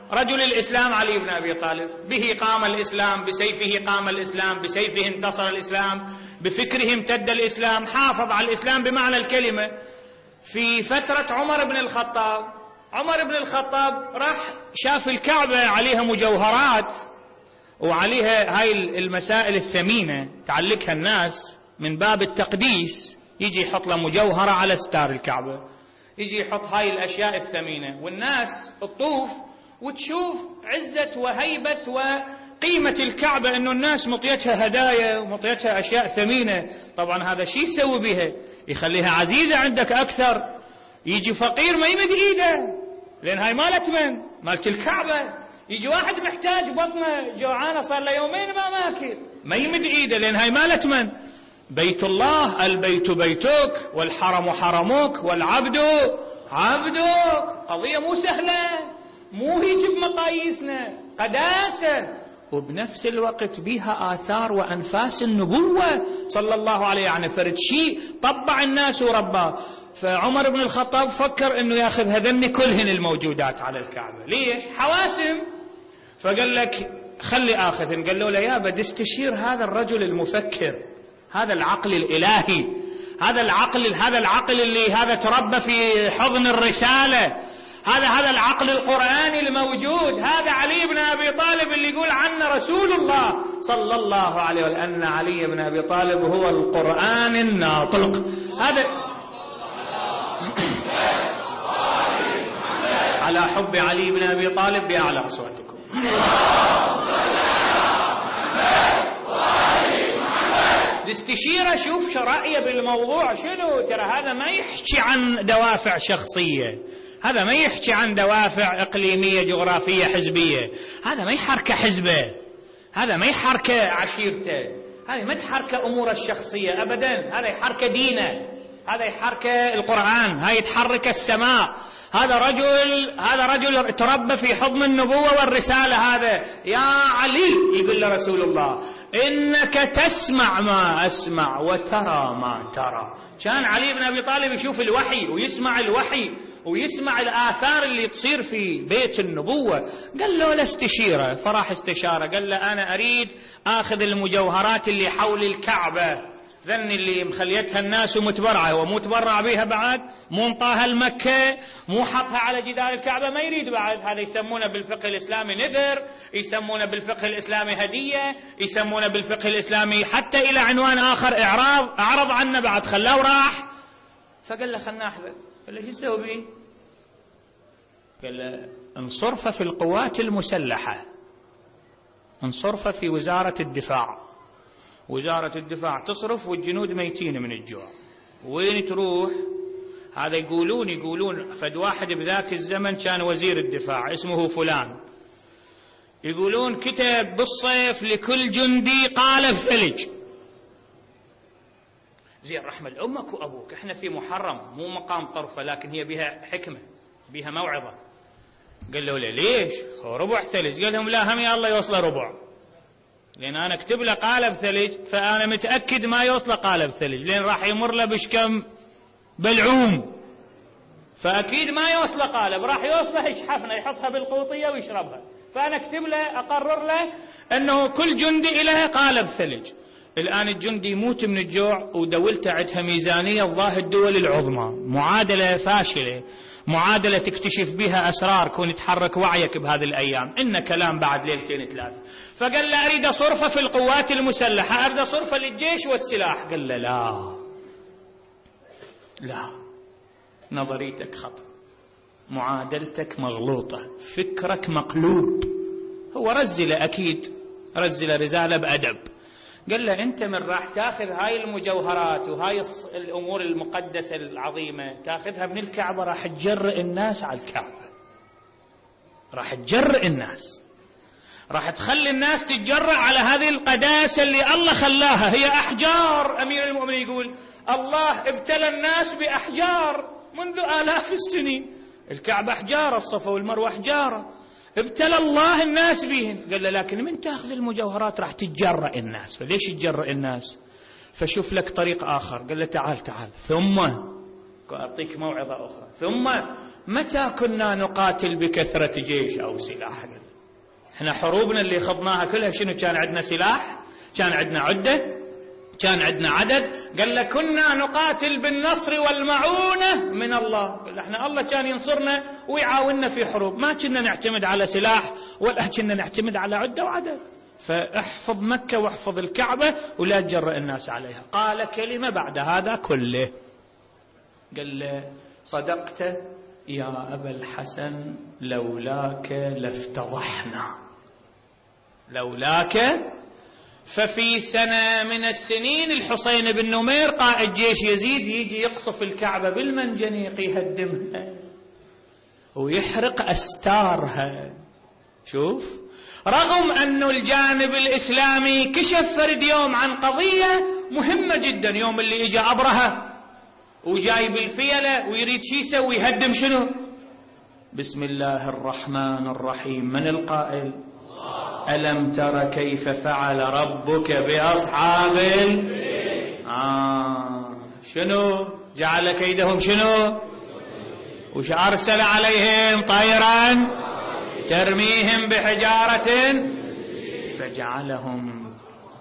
رجل الإسلام علي بن أبي طالب، به قام الإسلام، بسيفه قام الإسلام، بسيفه انتصر الإسلام، بفكره امتد الإسلام، حافظ على الإسلام بمعنى الكلمة. في فترة عمر بن الخطاب، عمر بن الخطاب راح شاف الكعبة عليها مجوهرات وعليها هاي المسائل الثمينة تعلقها الناس من باب التقديس، يجي يحط له مجوهرة على ستار الكعبة، يجي يحط هاي الأشياء الثمينة، والناس تطوف وتشوف عزة وهيبة وقيمة الكعبة، أنه الناس مطيتها هدايا ومطيتها أشياء ثمينة. طبعا هذا شيء يسوي بها، يخليها عزيزة عندك أكثر. يجي فقير ما يمد إيده، لأن هاي مالت من؟ مالت الكعبة. يجي واحد محتاج بطنه جوعانة صار له يومين ما ماكل، ما يمد إيده، لأن هاي مالت من؟ بيت الله. البيت بيتك والحرم حرمك والعبد عبدك. قضية مو سهلة، مو هيك بمقاييسنا، قداسة، وبنفس الوقت بها آثار وأنفاس النبوة صلى الله عليه، يعني فرد شيء طبع الناس ورباه. فعمر بن الخطاب فكر أنه يأخذ هذني كلهن الموجودات على الكعبة. ليش؟ حواسم. فقال لك خلي آخذن. قال له لا يا بدي استشير هذا الرجل المفكر، هذا العقل الإلهي، هذا العقل هذا العقل اللي هذا تربى في حضن الرسالة، هذا هذا العقل القرآني الموجود، هذا علي بن أبي طالب اللي يقول عنه رسول الله صلى الله عليه وسلم أن علي بن أبي طالب هو القرآن الناطق. هذا على حب علي بن أبي طالب بأعلى أصواتكم. الاستشيرة شوف شو رأيه بالموضوع شنو. ترى هذا ما يحكي عن دوافع شخصية، هذا ما يحكي عن دوافع إقليمية جغرافية حزبية، هذا ما يحرك حزبه، هذا ما يحرك عشيرته، هذا ما تحرك أمور الشخصية أبدا، هذا يحرك دينه، هذا يحرك القرآن، هذا يتحرك السماء. هذا رجل هذا رجل تربى في حضن النبوة والرسالة. هذا يا علي يقول له رسول الله إنك تسمع ما أسمع وترى ما ترى. كان علي بن أبي طالب يشوف الوحي ويسمع الوحي ويسمع الآثار اللي تصير في بيت النبوة. قال له لا استشيره، فراح استشاره. قال له أنا أريد آخذ المجوهرات اللي حول الكعبة، ذن اللي مخليتها الناس ومتبرعة، ومو تبرع بها بعد، مو انطاها المكة، مو حطها على جدار الكعبة، ما يريد بعد. هذا يسمونه بالفقه الإسلامي نذر، يسمونه بالفقه الإسلامي هدية، يسمونه بالفقه الإسلامي حتى إلى عنوان آخر إعراض، أعرض عنه بعد، خلاه وراح. فقال له خلنا أحذر. قال له شو تسوي بيه؟ قال له انصرفه في القوات المسلحة، انصرفه في وزارة الدفاع. وزارة الدفاع تصرف والجنود ميتين من الجوع. وين تروح؟ هذا يقولون يقولون فد واحد بذاك الزمن كان وزير الدفاع اسمه فلان، يقولون كتب بالصيف لكل جندي قالب ثلج. زين رحمة أمك وأبوك، احنا في محرم مو مقام طرفة، لكن هي بها حكمة بها موعظة. قال له ليش؟ ربع ثلج. قال لهم لا هم يا الله يوصل ربع، لأن أنا أكتب له قالب ثلج فأنا متأكد ما يوصل قالب ثلج، لأن راح يمر له بشكم بلعوم، فأكيد ما يوصل قالب، راح يوصله يشحفنا يحطها بالقوطية ويشربها. فأنا أكتب له أقرر له أنه كل جندي إله قالب ثلج. الآن الجندي يموت من الجوع ودولته عندها ميزانية الظاهر الدول العظمى، معادلة فاشلة، معادلة تكتشف بها أسرار كون يتحرك وعيك بهذه الأيام، إن كلام بعد ليلتين ثلاثة. فقال له أريد صرفة في القوات المسلحة، أريد صرفة للجيش والسلاح. قال له لا لا، نظريتك خطأ، معادلتك مغلوطة، فكرك مقلوب. هو رزله أكيد، رزله رزالة بأدب. قال له أنت من راح تاخذ هاي المجوهرات وهاي الأمور المقدسة العظيمة تاخذها من الكعبة، راح تجرئ الناس على الكعبة، راح تجرئ الناس، راح تخلي الناس تتجرأ على هذه القداسة اللي الله خلاها. هي أحجار. أمير المؤمنين يقول الله ابتلى الناس بأحجار منذ آلاف السنين، الكعبة أحجار، الصفا والمروة أحجار، ابتلى الله الناس بهم. قال له لكن من تأخذ المجوهرات راح تتجرأ الناس. فليش تجرأ الناس؟ فشوف لك طريق آخر. قال له تعال تعال ثم أعطيك موعظة أخرى، ثم متى كنا نقاتل بكثرة جيش أو سلاح؟ احنا حروبنا اللي خضناها كلها شنو كان عندنا؟ سلاح، كان عندنا عدة، كان عندنا عدد. قال لك كنا نقاتل بالنصر والمعونة من الله. قال احنا الله كان ينصرنا ويعاوننا في حروب، ما كنا نعتمد على سلاح ولا كنا نعتمد على عدة وعدد. فاحفظ مكة واحفظ الكعبة ولا تجرأ الناس عليها. قال كلمة بعد هذا كله، قال له صدقت يا أبا الحسن، لولاك لافتضحنا، لولاك. ففي سنة من السنين الحسين بن نمير قائد جيش يزيد يجي يقصف الكعبة بالمنجنيق، يهدمها ويحرق أستارها. شوف، رغم أن الجانب الإسلامي كشف فرد يوم عن قضية مهمة جدا، يوم اللي إجا أبرهة وجايب الفيلة ويريد شي يسوي، يهدم شنو؟ بسم الله الرحمن الرحيم. من القائل؟ ألم تر كيف فعل ربك بأصحاب الفيل؟ آه شنو؟ جعل كيدهم شنو؟ وش أرسل عليهم؟ طيرا ترميهم بحجارة فجعلهم.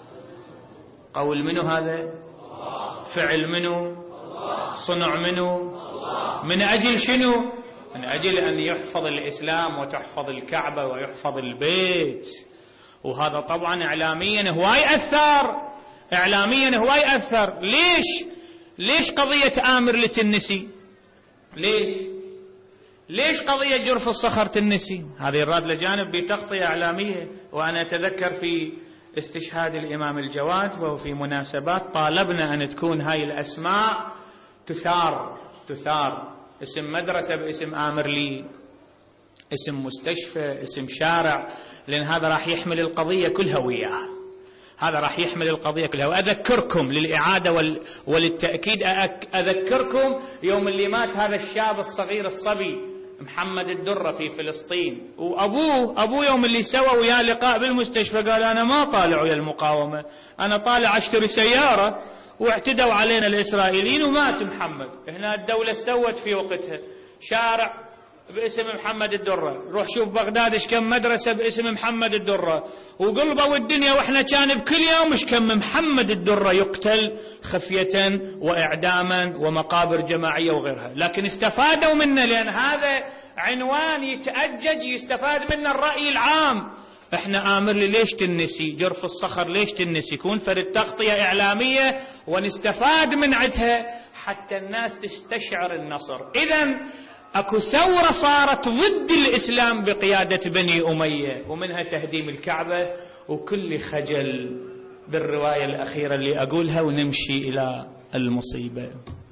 قول منو هذا؟ فعل منو؟ صنع منو؟ من أجل شنو؟ من أجل أن يحفظ الإسلام وتحفظ الكعبة ويحفظ البيت. وهذا طبعا إعلاميا هو يأثر، إعلاميا هو يأثر. ليش؟ ليش قضية آمر لتنسي؟ ليش؟ ليش قضية جرف الصخر تنسي؟ هذه الراد لجانب بتغطية إعلامية. وأنا أتذكر في استشهاد الإمام الجواد وفي مناسبات طالبنا أن تكون هاي الأسماء تثار تثار اسم مدرسة باسم آمر لي، اسم مستشفى، اسم شارع، لأن هذا راح يحمل القضية كلها وياه، هذا راح يحمل القضية كلها. وأذكركم للإعادة وللتأكيد، أذكركم يوم اللي مات هذا الشاب الصغير الصبي محمد الدرة في فلسطين، وأبوه أبوه يوم اللي سوى وياه لقاء بالمستشفى قال أنا ما طالع ويا المقاومة، أنا طالع أشتري سيارة واعتدوا علينا الإسرائيليين ومات محمد. هنا الدولة سوت في وقتها شارع باسم محمد الدرة، روح شوف بغداد ايش كم مدرسة باسم محمد الدرة، وقلبوا الدنيا واحنا كان بكل يوم ايش كم محمد الدرة يقتل خفية وإعداما ومقابر جماعية وغيرها. لكن استفادوا منه لأن هذا عنوان يتأجج يستفاد منه الرأي العام. احنا آمر لي ليش تنسي؟ جرف الصخر ليش تنسي؟ يكون فرد تغطية إعلامية ونستفاد من عدها حتى الناس تستشعر النصر. إذن اكو ثورة صارت ضد الإسلام بقيادة بني أمية، ومنها تهديم الكعبة. وكل خجل بالرواية الأخيرة اللي أقولها ونمشي إلى المصيبة،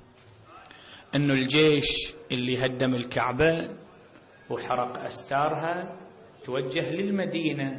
أنه الجيش اللي هدم الكعبة وحرق أستارها توجه للمدينة.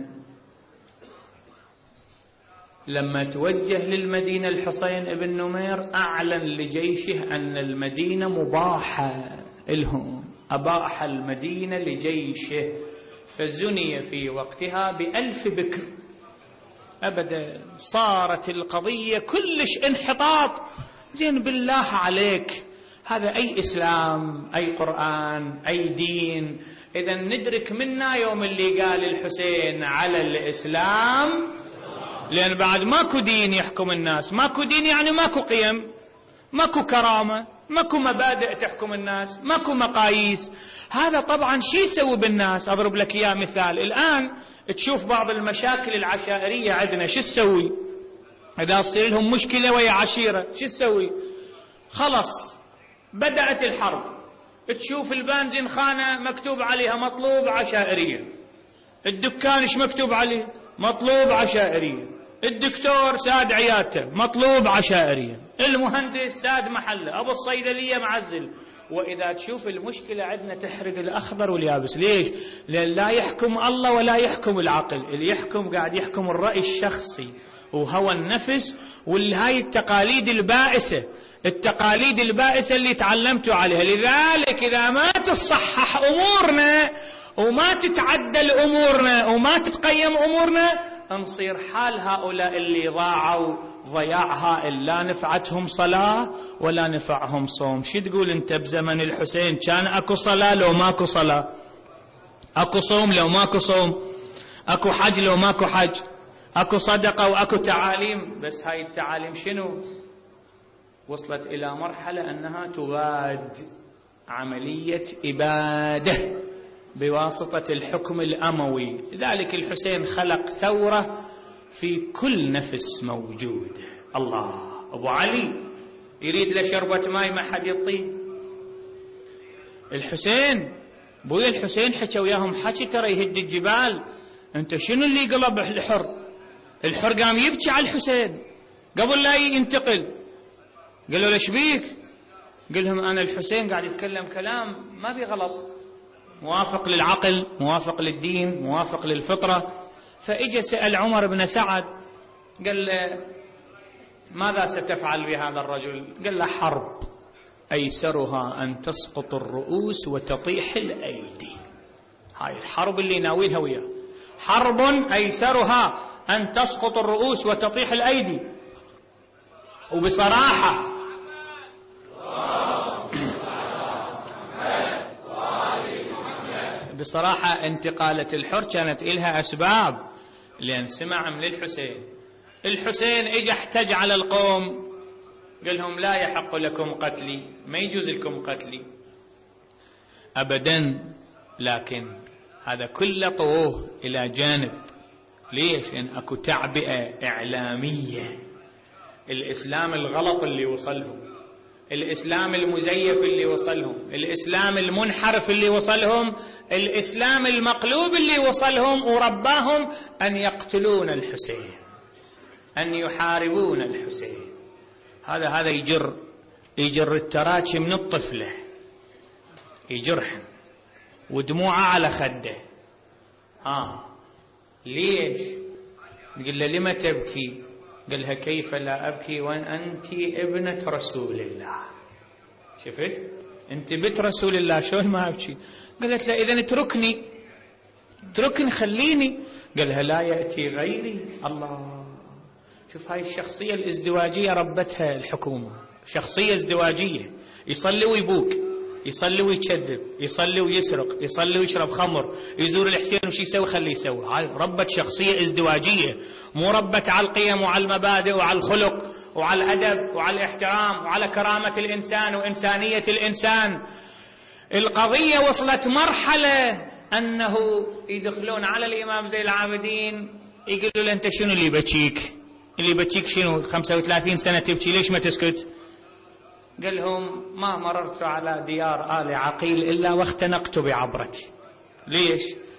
لما توجه للمدينة الحسين بن نمير أعلن لجيشه أن المدينة مباحة لهم، أباح المدينة لجيشه، فزني في وقتها بألف بكر. أبدا صارت القضية كلش انحطاط. زين بالله عليك، هذا أي إسلام، أي قرآن، أي دين؟ إذا ندرك منا يوم اللي قال الحسين على الإسلام، لأن بعد ماكو دين يحكم الناس، ماكو دين يعني ماكو قيم، ماكو كرامة، ماكو مبادئ تحكم الناس، ماكو مقاييس. هذا طبعا شي يسوي بالناس. أضرب لك إياه مثال. الآن تشوف بعض المشاكل العشائرية عندنا شو تسوي؟ إذا تصير لهم مشكلة ويا عشيرة شو تسوي؟ خلص بدأت الحرب، تشوف البنزين خانة مكتوب عليها مطلوب عشائرية، الدكان ايش مكتوب عليه؟ مطلوب عشائرية، الدكتور ساد عيادته مطلوب عشائرية، المهندس ساد محله، أبو الصيدلية معزل. وإذا تشوف المشكلة عندنا تحرق الأخضر واليابس. ليش؟ لأن لا يحكم الله ولا يحكم العقل، اللي يحكم قاعد يحكم الرأي الشخصي وهوى النفس والهاي التقاليد البائسة، التقاليد البائسة اللي تعلمتوا عليها. لذلك إذا ما تصحح أمورنا وما تتعدل أمورنا وما تتقيم أمورنا، نصير حال هؤلاء اللي ضاعوا ضياع هائل، لا نفعتهم صلاة ولا نفعهم صوم. شو تقول أنت بزمن الحسين؟ كان أكو صلاة لو ماكو صلاة، أكو صوم لو ماكو صوم، أكو حج لو ماكو حج، أكو صدقة وأكو تعاليم. بس هاي التعاليم شنو؟ وصلت إلى مرحلة أنها تباد، عملية إبادة بواسطة الحكم الأموي. لذلك الحسين خلق ثورة في كل نفس موجود. الله، أبو علي يريد له شربة ماي ما حد يعطيه. الحسين بويا الحسين حكى وياهم حكي ترى يهد الجبال. انت شنو اللي قلب الحر؟ الحر قام يبكي على الحسين قبل لا ينتقل. قالوا له ايش بيك؟ قال لهم انا الحسين قاعد يتكلم كلام ما بي غلط، موافق للعقل، موافق للدين، موافق للفطرة. فاجى سأل عمر بن سعد قال له ماذا ستفعل بهذا الرجل؟ قال له حرب أيسرها أن تسقط الرؤوس وتطيح الأيدي. هاي الحرب اللي ناويها وياه، حرب أيسرها أن تسقط الرؤوس وتطيح الأيدي. وبصراحة بصراحة انتقالة الحر كانت إلها أسباب، لأن سمع من الحسين. الحسين اجى احتج على القوم قال لهم لا يحق لكم قتلي، ما يجوز لكم قتلي أبدا. لكن هذا كله طوه إلى جانب. ليش؟ إن أكو تعبئة إعلامية. الإسلام الغلط اللي وصلهم، الإسلام المزيف اللي وصلهم، الإسلام المنحرف اللي وصلهم، الإسلام المقلوب اللي وصلهم، ورباهم أن يقتلون الحسين، أن يحاربون الحسين. هذا هذا يجر يجر التراكي من الطفلة، يجرحن ودموعه على خده. ها ليش؟ قال له لما تبكي؟ قال لها كيف لا أبكي وأنت ابنة رسول الله. شفت؟ أنت بنت رسول الله شلون ما أبكي؟ قالت له إذن اتركني، اتركني خليني. قال لها لا يأتي غيري. الله، شوف هاي الشخصية الازدواجية ربتها الحكومة، شخصية ازدواجية. يصلي ويبوك، يصلي ويكذب، يصلي ويسرق، يصلي ويشرب خمر، يزور الحسين وش يسوي خليه يسوي. هاي ربت شخصية ازدواجية، مو ربت على القيم وعلى المبادئ وعلى الخلق وعلى الأدب وعلى الاحترام وعلى كرامة الإنسان وإنسانية الإنسان. القضية وصلت مرحلة أنه يدخلون على الإمام زين العابدين يقولوا له أنت شنو اللي بكيك؟ اللي بكيك شنو؟ خمسة وثلاثين سنة تبكي، ليش ما تسكت؟ قال لهم ما مررت على ديار آل عقيل إلا واختنقت بعبرتي. ليش؟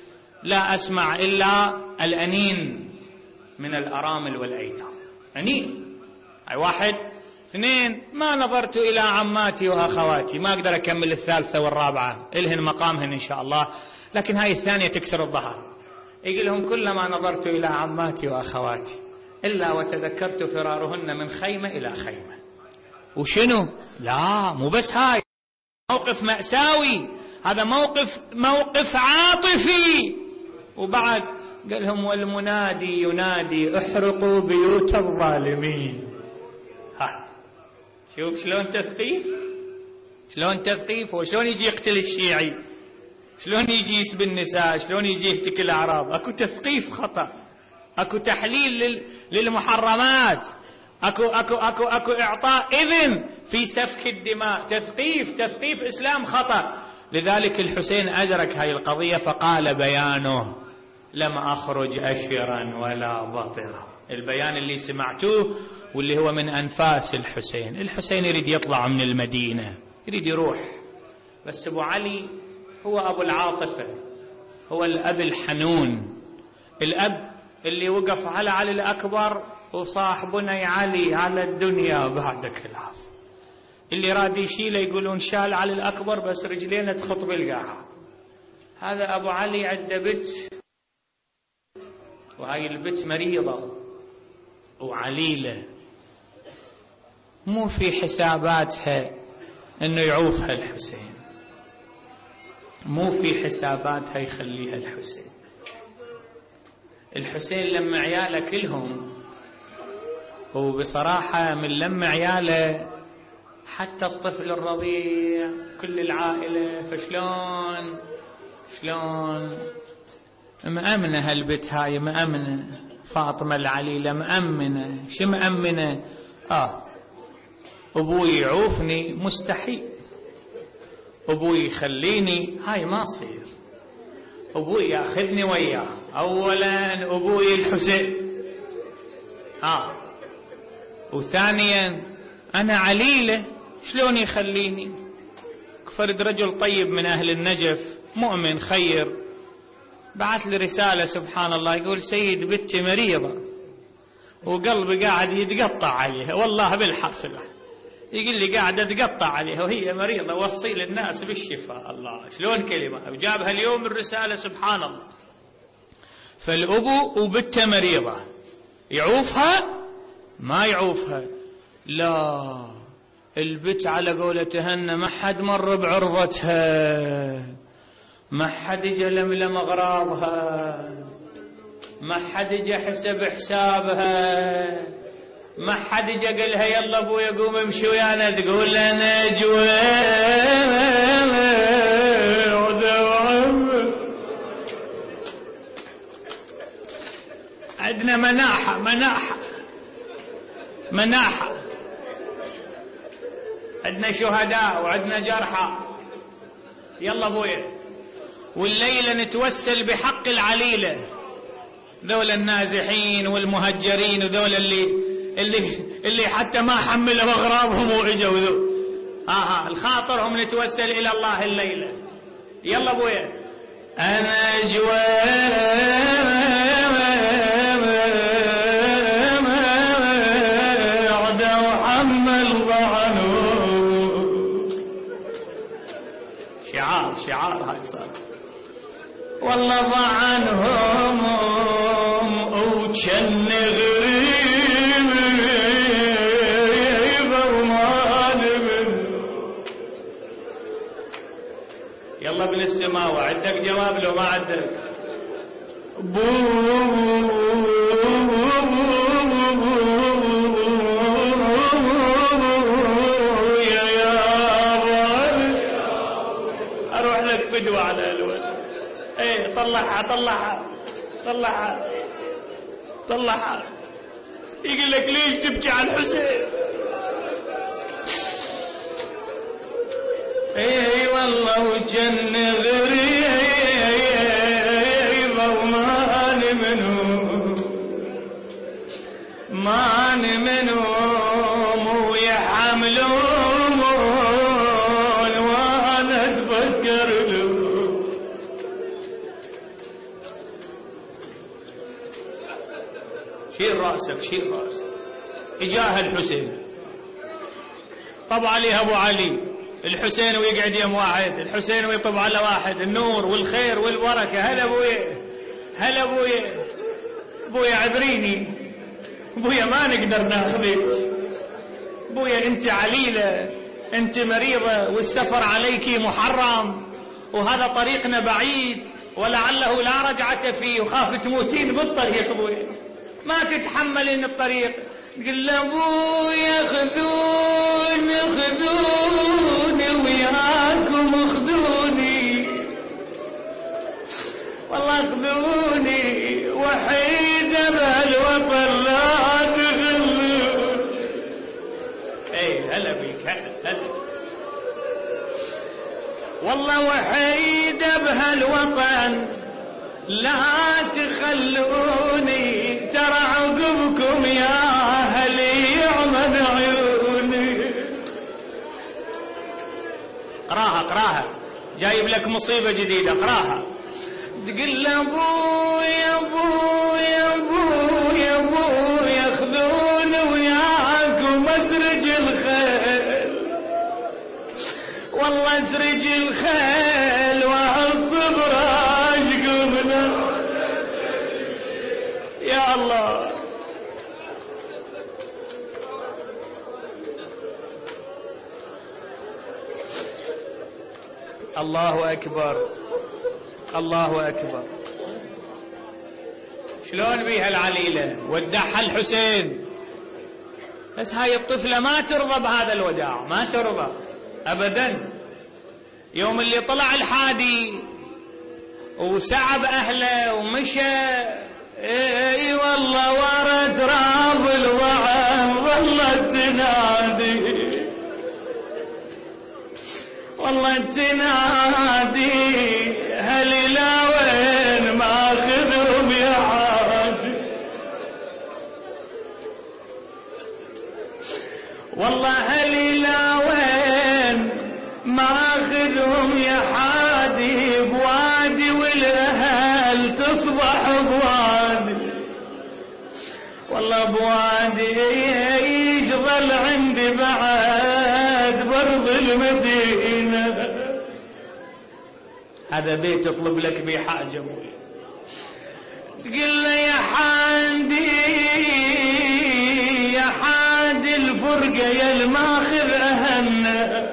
لا أسمع إلا الأنين من الأرامل والأيتام. أنين. أي واحد. اثنين، ما نظرت إلى عماتي وأخواتي، ما أقدر أكمل الثالثة والرابعة، إلهن مقامهن إن شاء الله، لكن هاي الثانية تكسر الظهر. يقول لهم كلما نظرت إلى عماتي وأخواتي إلا وتذكرت فرارهن من خيمة إلى خيمة. وشنو؟ لا مو بس هاي، موقف مأساوي، هذا موقف موقف عاطفي. وبعد قال لهم والمنادي ينادي احرقوا بيوت الظالمين. ها شوف شلون تثقيف، شلون تثقيف، وشلون يجي يقتل الشيعي، شلون يجي يسب النساء، شلون يجي يهتك الأعراض. اكو تثقيف خطأ، اكو تحليل للمحرمات، اكو اكو اكو اكو اعطاء اذن في سفك الدماء. تثقيف تثقيف اسلام خطأ. لذلك الحسين ادرك هاي القضية فقال بيانه لم اخرج اشرا ولا بطرا. البيان اللي سمعتوه واللي هو من انفاس الحسين. الحسين يريد يطلع من المدينة، يريد يروح، بس ابو علي هو ابو العاطفة، هو الاب الحنون، الاب اللي وقف على علي الاكبر وصاح بني علي على الدنيا بعدك العاف. اللي راد يشيله يقولون شال علي الأكبر بس رجلينه تخط بالقاعة. هذا أبو علي عنده بنت، وهاي البنت مريضة وعليلة، مو في حساباتها انه يعوفها الحسين، مو في حساباتها يخليها الحسين. الحسين لما عياله كلهم وبصراحة من لم عياله حتى الطفل الرضيع كل العائلة، فشلون شلون مأمنة هالبت هاي، مأمنة فاطمة العليلة مأمنة. شو مأمنة؟ آه أبوي يعوفني مستحيل، أبوي يخليني هاي ما تصير، أبوي ياخذني وياه. أولا أبوي الحسين، آه وثانيا أنا عليلة شلون يخليني؟ كفرد رجل طيب من أهل النجف مؤمن خير بعث لي رسالة سبحان الله يقول سيد بنتي مريضة وقلبي قاعد يتقطع عليها، والله بالحرف له يقول لي قاعد اتقطع عليها وهي مريضة، وصي للناس بالشفاء. الله شلون كلمة، وجابها اليوم الرسالة سبحان الله. فالأبو وبنته مريضة يعوفها ما يعوفها، لا البت على قولتهن ما حد مر بعرضتها، ما حد جا لملم أغراضها، ما حد جا حسب حسابها، ما حد جا قالها يلا ابويا قوم امشي ويانا تقول انا جواد. عندنا مناحة مناحة مناحة، عندنا شهداء وعندنا جرحى. يلا ابويا والليلة نتوسل بحق العليلة، ذول النازحين والمهجرين وذول اللي اللي اللي حتى ما حملوا اغراضهم واجوا ذو اه اه الخاطرهم نتوسل الى الله الليلة. يلا ابويا انا جواد وحمل ضعنه. شعار شعار هاي صار والله ضعنهم وجن غريب برمان منه. يلا بالسماوة عندك جواب لو ما عندك؟ بو يا يا اروح لك فدوة على الولد. ايه طلعها طلعها طلعها طلعها. يقول لك ليش تبكي على الحسين؟ اي والله وجن غريب ومان منه مان منهم ويحملون وانا اتفكر له. شيل راسك شيل راسك. اجاه الحسين طب عليه ابو علي الحسين ويقعد يم واحد، الحسين ويطب على واحد، النور والخير والبركة. هلا ابويا هلا ابويا ابويا عبريني ابويا ما نقدر ناخذك ابويا، انت عليلة انت مريضة والسفر عليك محرم وهذا طريقنا بعيد ولعله لا رجعة فيه وخاف تموتين بالطريق ابويا ما تتحملين الطريق. قل ابويا خذوني خذوني وياكم خذوني والله خذوني وحيدة بهالوطن لا تغلون. اي هلا بيك هلا هلا والله وحيدة بهالوطن لا تخلوني ترى عقبكم يا أهلي يعمد عيوني. اقراها اقراها جايب لك مصيبة جديدة اقراها. تقول ابويا ابويا ابويا ابويا خذوني وياكم اسرج الخيل والله اسرج الخيل واحط براشكم يا الله. الله أكبر الله أكبر. شلون بيها العليلة ودعها الحسين بس هاي الطفلة ما ترضى بهذا الوداع، ما ترضى أبدا. يوم اللي طلع الحادي وسعب أهله ومشى، اي والله ورا تراب الوعر ظلت تنادي، والله تنادي هل لا وين ماخذهم يا حاجي، والله هل لا وين ماخذهم يا حادي، بوادي والاهل تصبح بوادي، والله بوادي يشغل عندي بعد برض المدينة. هذا بيت اطلب لك بيه حاجة ابوي، تقول له يا حادي يا حادي الفرقة يا الماخذ أهنا،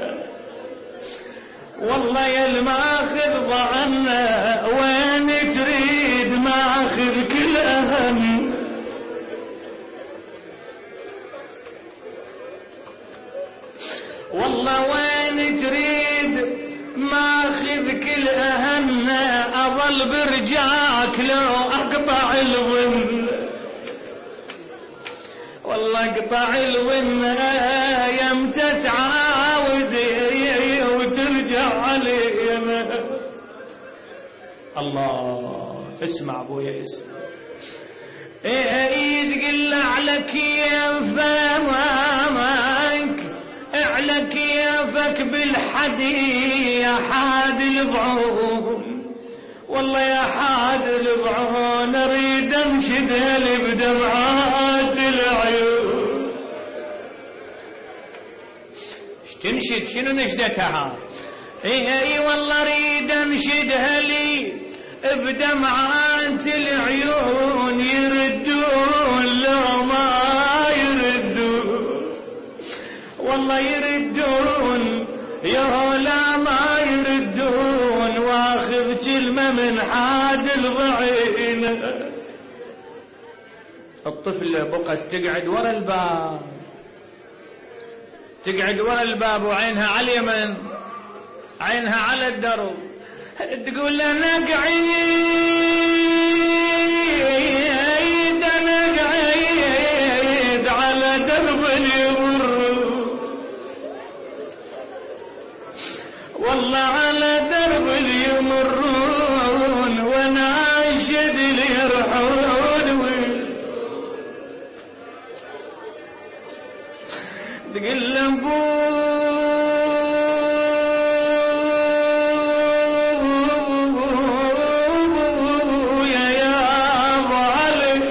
والله يا الماخذ ضعنا، وين تريد ماخذ كل أهم، والله وين تريد ماخذ كل أهمنا، أظل برجاك لو أقطع الظن، والله اقطع الظن يمتى تعاود وترجع علينا. الله اسمع ابويا اسمع، ايه تقل على كيف امامك، على كيفك بالحدي يا حاد البعون، والله يا حاد البعون اريد انشدها بدمعات العيون. ايش تنشد؟ شنو نشدتها؟ اي اي والله اريد انشدها لي بدمعات العيون، يردون لو ما يردون، والله يردون يا لا ما يردون، واخذ كلمة من حاد الضعين. الطفلة بقت تقعد ورا الباب، تقعد ورا الباب وعينها على اليمن، عينها على الدرب، تقول انا قعيد انا قعيد على درب يمر، والله على درب يمرون، وانا انشد لي يرحون، تقول ابويا يا ابو علي،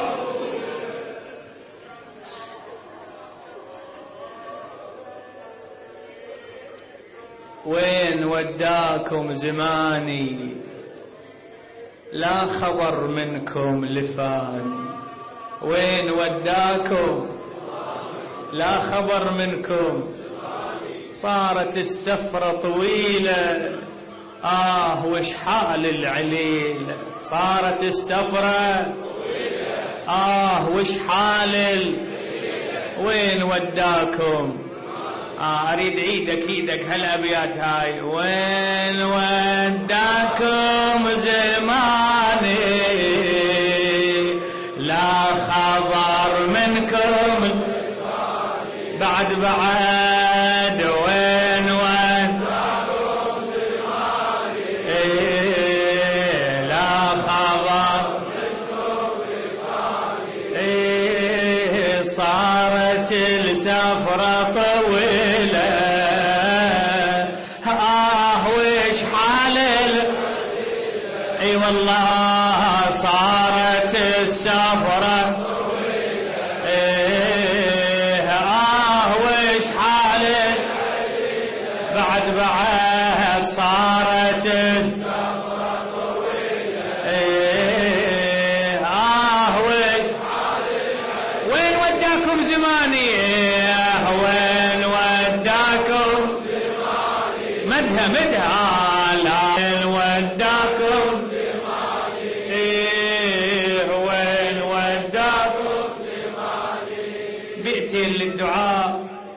وين وداكم زماني، لا خبر منكم لفاني، وين وداكم لا خبر منكم، صارت السفرة طويلة آه وش حال العليلة، صارت السفرة آه وش حال ال... وين وداكم آه أريد عيدك ايدك هالأبيات هاي، وين وداكم زماني لا خبر منكم بعد بعد، وين وداكم زماني إيه لا خبر منكم إيه، صارت السفرة طويلة آه وش حال اي والله، صارت السفرة بعد بعد، صارت السفرة طويلة ايه آه وش وين وداكم زماني، وين وداكم زماني، مدها مدها لا وين وداكم زماني ايه، وين وداكم زماني، بئت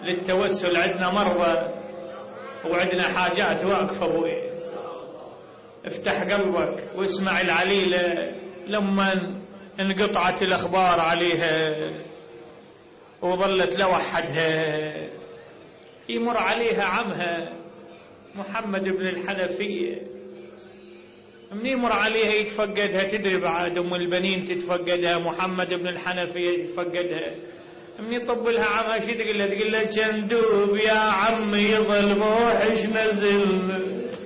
للتوسل، عندنا مرضى وعندنا حاجات واقفة أبوي. افتح قلبك واسمع العليلة لما انقطعت الأخبار عليها وظلت لوحدها، يمر عليها عمها محمد بن الحنفية، من يمر عليها يتفقدها. تدري بعد أم البنين تتفقدها، محمد بن الحنفية يتفقدها. من يطب لها عمها شي تقول لها؟ تقول لها جندوب يا عمي يظل موحش نزل.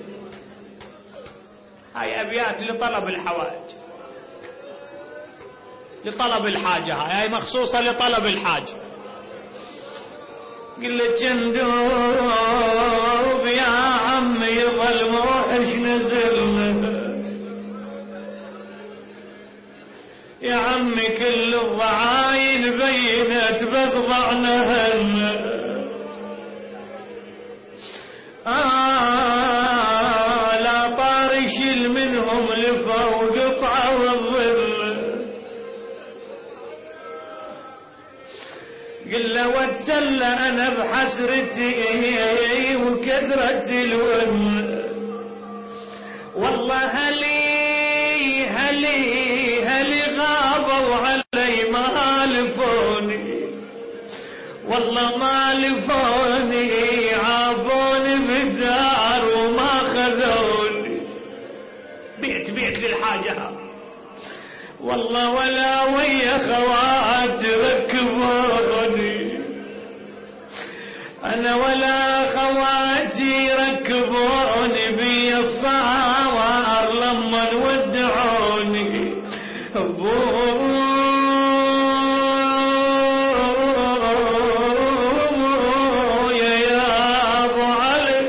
هاي أبيات لطلب الحوائج، لطلب الحاجة، هاي مخصوصة لطلب الحاجة. قل له جندوب يا عمي يظل موحش نزل، يا عمي كل الضعاين بينت بس ضعنهن. آه لا طار يشيل منهم لفوق قطعة والظل. قل له واتسلى انا بحسرتي وكثرة الون، والله هلي هلي هلي غابوا علي ما لفوني، والله ما لفوني، عابوني بالدار وما خذوني. بيت بيت للحاجة والله ولا ويا خوات ركبوني، انا ولا خواتي ركبوني بي الصوار لما ودعوني. ابويا يا ابو علي،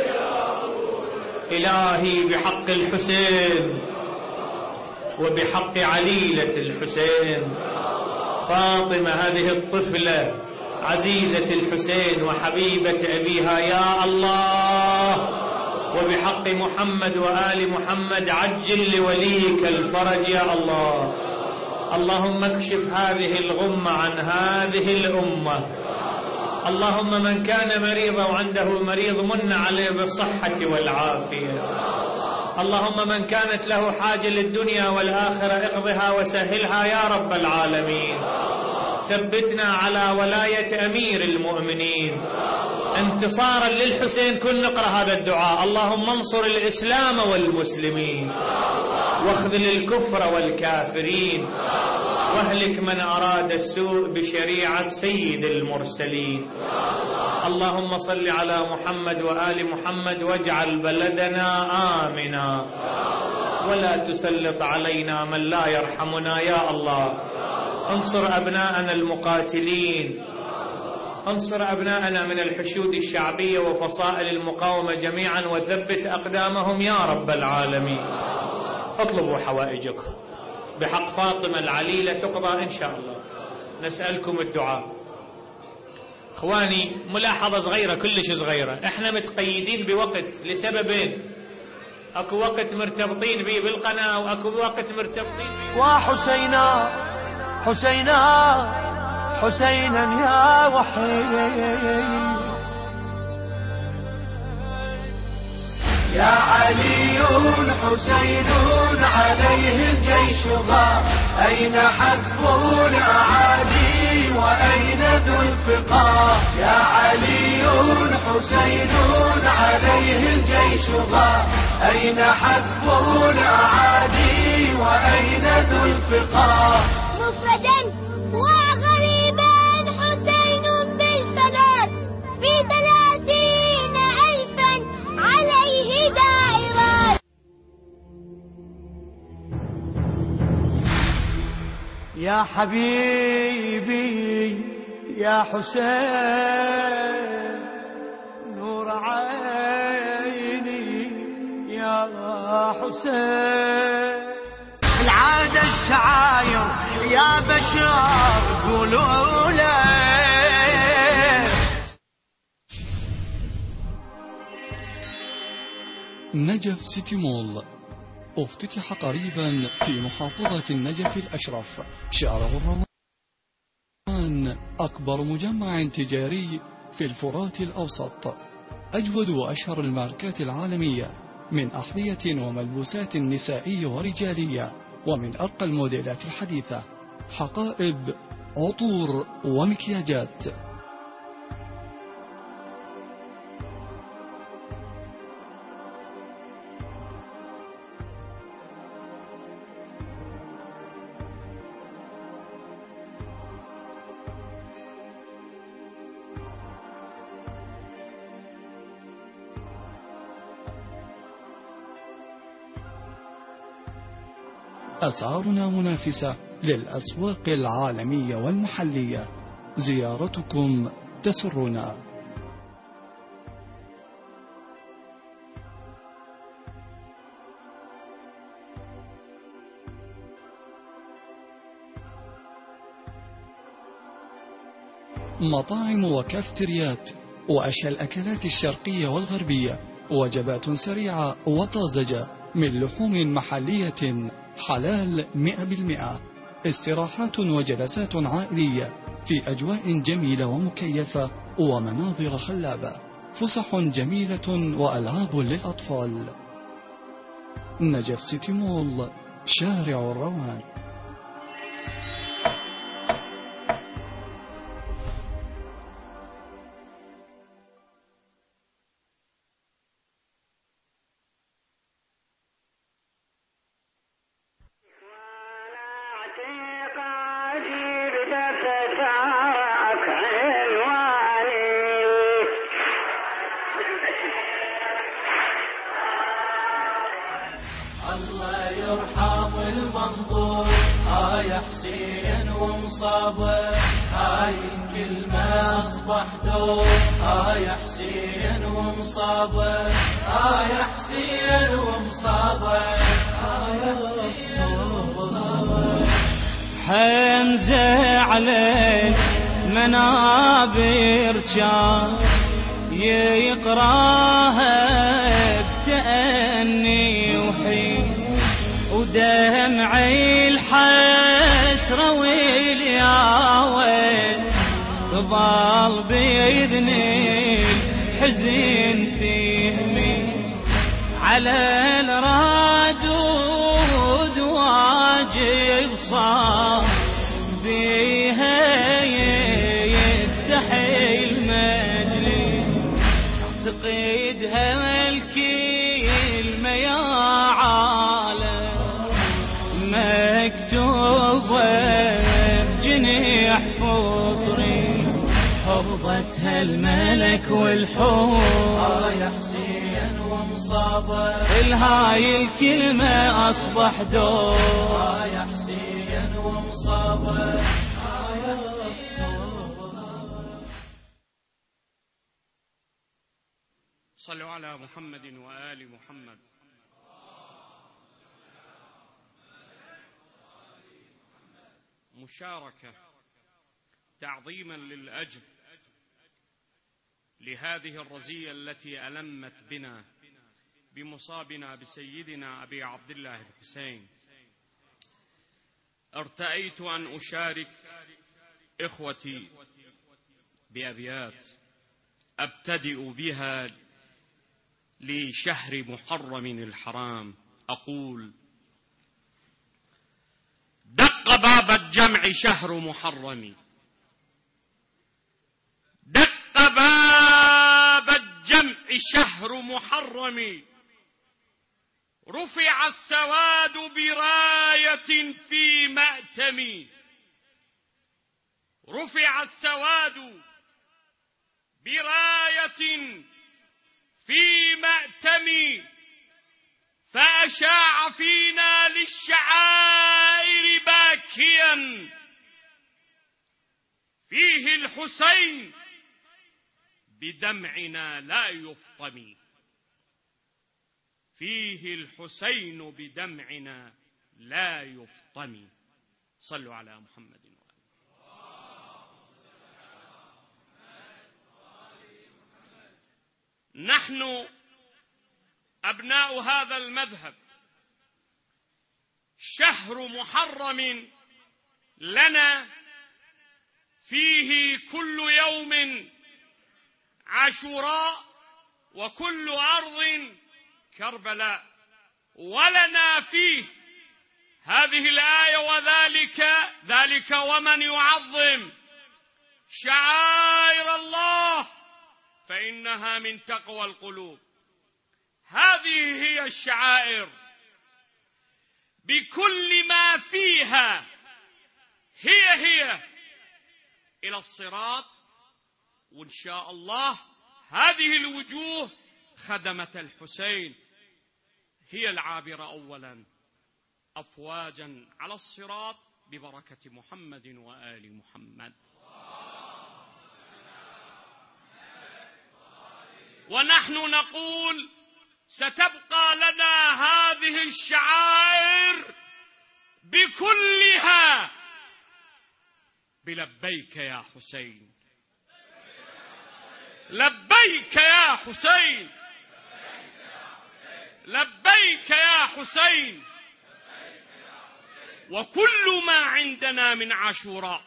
الهي بحق الحسين وبحق عليلة الحسين فاطمة هذه الطفلة عزيزة الحسين وحبيبة أبيها، يا الله، وبحق محمد وآل محمد عجل لوليك الفرج يا الله. اللهم اكشف هذه الغمة عن هذه الأمة. اللهم من كان مريضا وعنده مريض من عليه بالصحة والعافية. اللهم من كانت له حاجة للدنيا والآخرة اقضها وسهلها يا رب العالمين. ثبتنا على ولاية أمير المؤمنين انتصارا للحسين. كن نقرأ هذا الدعاء: اللهم انصر الإسلام والمسلمين واخذل الكفر والكافرين واهلك من أراد السوء بشريعة سيد المرسلين. اللهم صل على محمد وآل محمد واجعل بلدنا آمنا ولا تسلط علينا من لا يرحمنا يا الله. انصر أبناءنا المقاتلين، انصر أبناءنا من الحشود الشعبية وفصائل المقاومة جميعا وثبت أقدامهم يا رب العالمين. اطلبوا حوائجكم بحق فاطمة العليلة تقضى إن شاء الله. نسألكم الدعاء. اخواني ملاحظة صغيرة كلش صغيرة، احنا متقيدين بوقت لسببين: اكو وقت مرتبطين به بالقناة واكو وقت مرتبطين به. وحسينا حسينا حسينا يا وحيد يا علي حسين عليه الجيش ضاع، أين حتف الأعادي وأين ذو الفقار؟ يا علي حسين عليه الجيش ضاع، أين حتف الأعادي وأين ذو الفقار؟ مفردا وغريبا حسين بالثلاث في ثلاثين ألفا عليه دائرات. يا حبيبي يا حسين نور عيني يا حسين، العادة الشعاير يا بشر قولوا له. نجف سيتي مول افتتح قريبا في محافظة النجف الأشرف شارع الرمان، أكبر مجمع تجاري في الفرات الأوسط. أجود وأشهر الماركات العالمية من أحذية وملبوسات نسائية ورجالية، ومن أرقى الموديلات الحديثة، حقائب، عطور ومكياجات. أسعارنا منافسة للأسواق العالمية والمحلية. زيارتكم تسرنا. مطاعم وكافتريات وأشهى الأكلات الشرقية والغربية، وجبات سريعة وطازجة من لحوم محلية حلال مئة بالمئة، استراحات وجلسات عائلية في أجواء جميلة ومكيفة ومناظر خلابة، فسح جميلة وألعاب للأطفال. نجف سيتي مول، شارع الروان. الله يرحم المنظور، هاي حسين ومصابر، هاي الكلمة أصبح دور، هاي حسين ومصابر، هاي حسين ومصابر، هاي حسين ومصابر. حمزة عليك منابر كان يقراها بتأني وحيس، ودمعي الحسرة والياويل تظل بإذن الحزن تهميس، على الرادود واجب صار بيها يفتح المجلس، اعتقدها الكلمة يا عالم مكتوبة بجنيح فطري، حفظتها الملك والحور، يا حسين ومصابر، الهاي الكلمة أصبح دور، يا حسين ومصابر، يا حسين ومصابر. صلوا على محمد وآل محمد. مشاركة تعظيما للأجر لهذه الرزية التي ألمت بنا بمصابنا بسيدنا أبي عبد الله الحسين. ارتأيت أن أشارك إخوتي بأبيات أبتدئ بها لشهر محرم الحرام. أقول: دق باب الجمع شهر محرم، دق باب الجمع شهر محرم، رفع السواد براية في مأتم، رفع السواد براية في مأتم، فأشاع فينا للشعائر باكيا، فيه الحسين بدمعنا لا يفطم، فيه الحسين بدمعنا لا يفطم. صلوا على محمد. نحن أبناء هذا المذهب شهر محرم لنا فيه كل يوم عاشوراء وكل أرض كربلاء. ولنا فيه هذه الآية: وذلك ذلك ومن يعظم شعائر الله فإنها من تقوى القلوب. هذه هي الشعائر بكل ما فيها، هي هي إلى الصراط. وإن شاء الله هذه الوجوه خدمة الحسين هي العابرة أولا أفواجا على الصراط ببركة محمد وآل محمد. ونحن نقول ستبقى لنا هذه الشعائر بكلها بلبيك يا حسين، لبيك يا حسين، لبيك يا حسين. وكل ما عندنا من عاشوراء.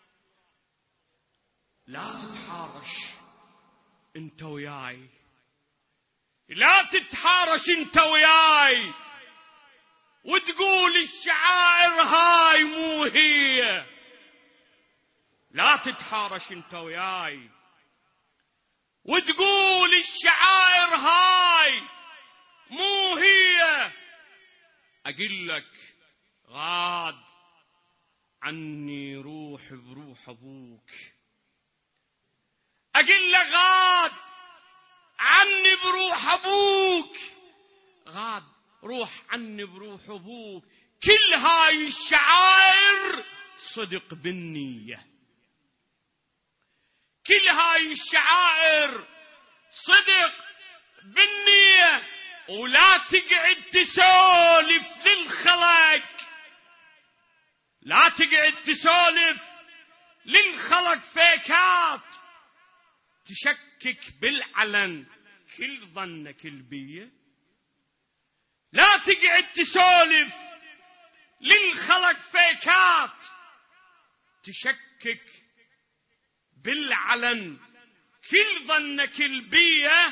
لا تتحارش انت وياي، لا تتحارش انت وياي وتقول الشعائر هاي مو هي. لا تتحارش انت وياي وتقول الشعائر هاي مو هي. أقول لك غاد عني روح بروح أبوك، أقول لك غاد عني بروح أبوك، غاد روح عني بروح أبوك. كل هاي الشعائر صدق بالنية، كل هاي الشعائر صدق بالنية. ولا تقعد تسولف للخلق، لا تقعد تسولف للخلق فيكات تشكك بالعلن كل ظنك البية. لا تقعد تسولف للخلق فيكات تشكك بالعلن كل ظنك البية.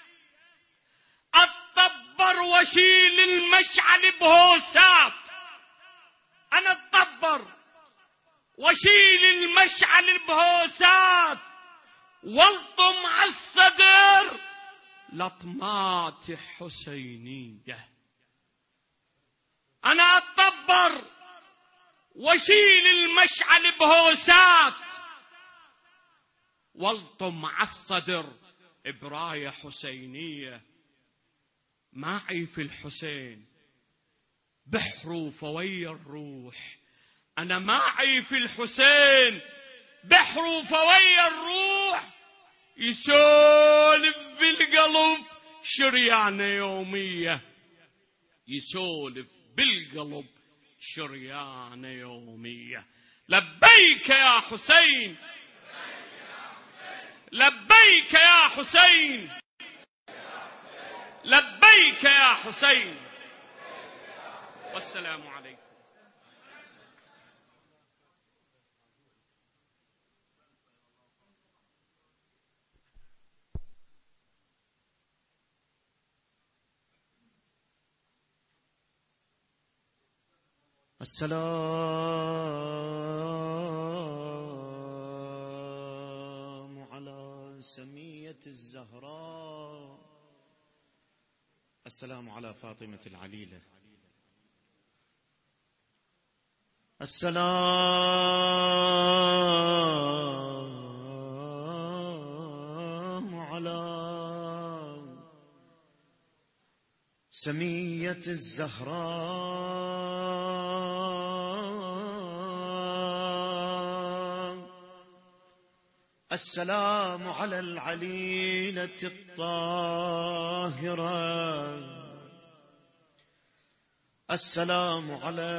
اتطبر واشيل المشعل بهوسات، انا اتطبر واشيل المشعل بهوسات والطم على الصدر لطمات حسينية. انا اتطبر واشيل المشعل بهوسات والطم على الصدر براية حسينية. معي في الحسين بحر فوي الروح، أنا معي في الحسين بحر فوي الروح. يسولف بالقلب شريانة يومية، يسولف بالقلب شريانة يومية. لبيك يا حسين، لبيك يا حسين، لبيك يا حسين. والسلام عليكم. السلام على سمية الزهراء، السلام على فاطمة العليلة، السلام على سمية الزهراء، السلام على العليلة الطاهرة، السلام على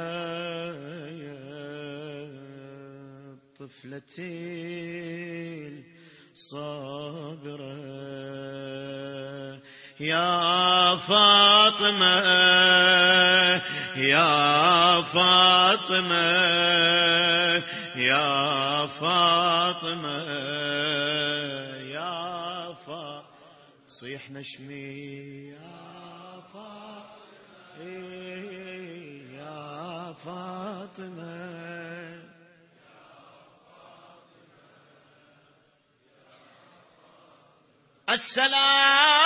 الطفلة الصابرة. يا فاطمة يا فاطمة يا فاطمة يا صيح نشمي يا فاطمة يا فاطمة السلام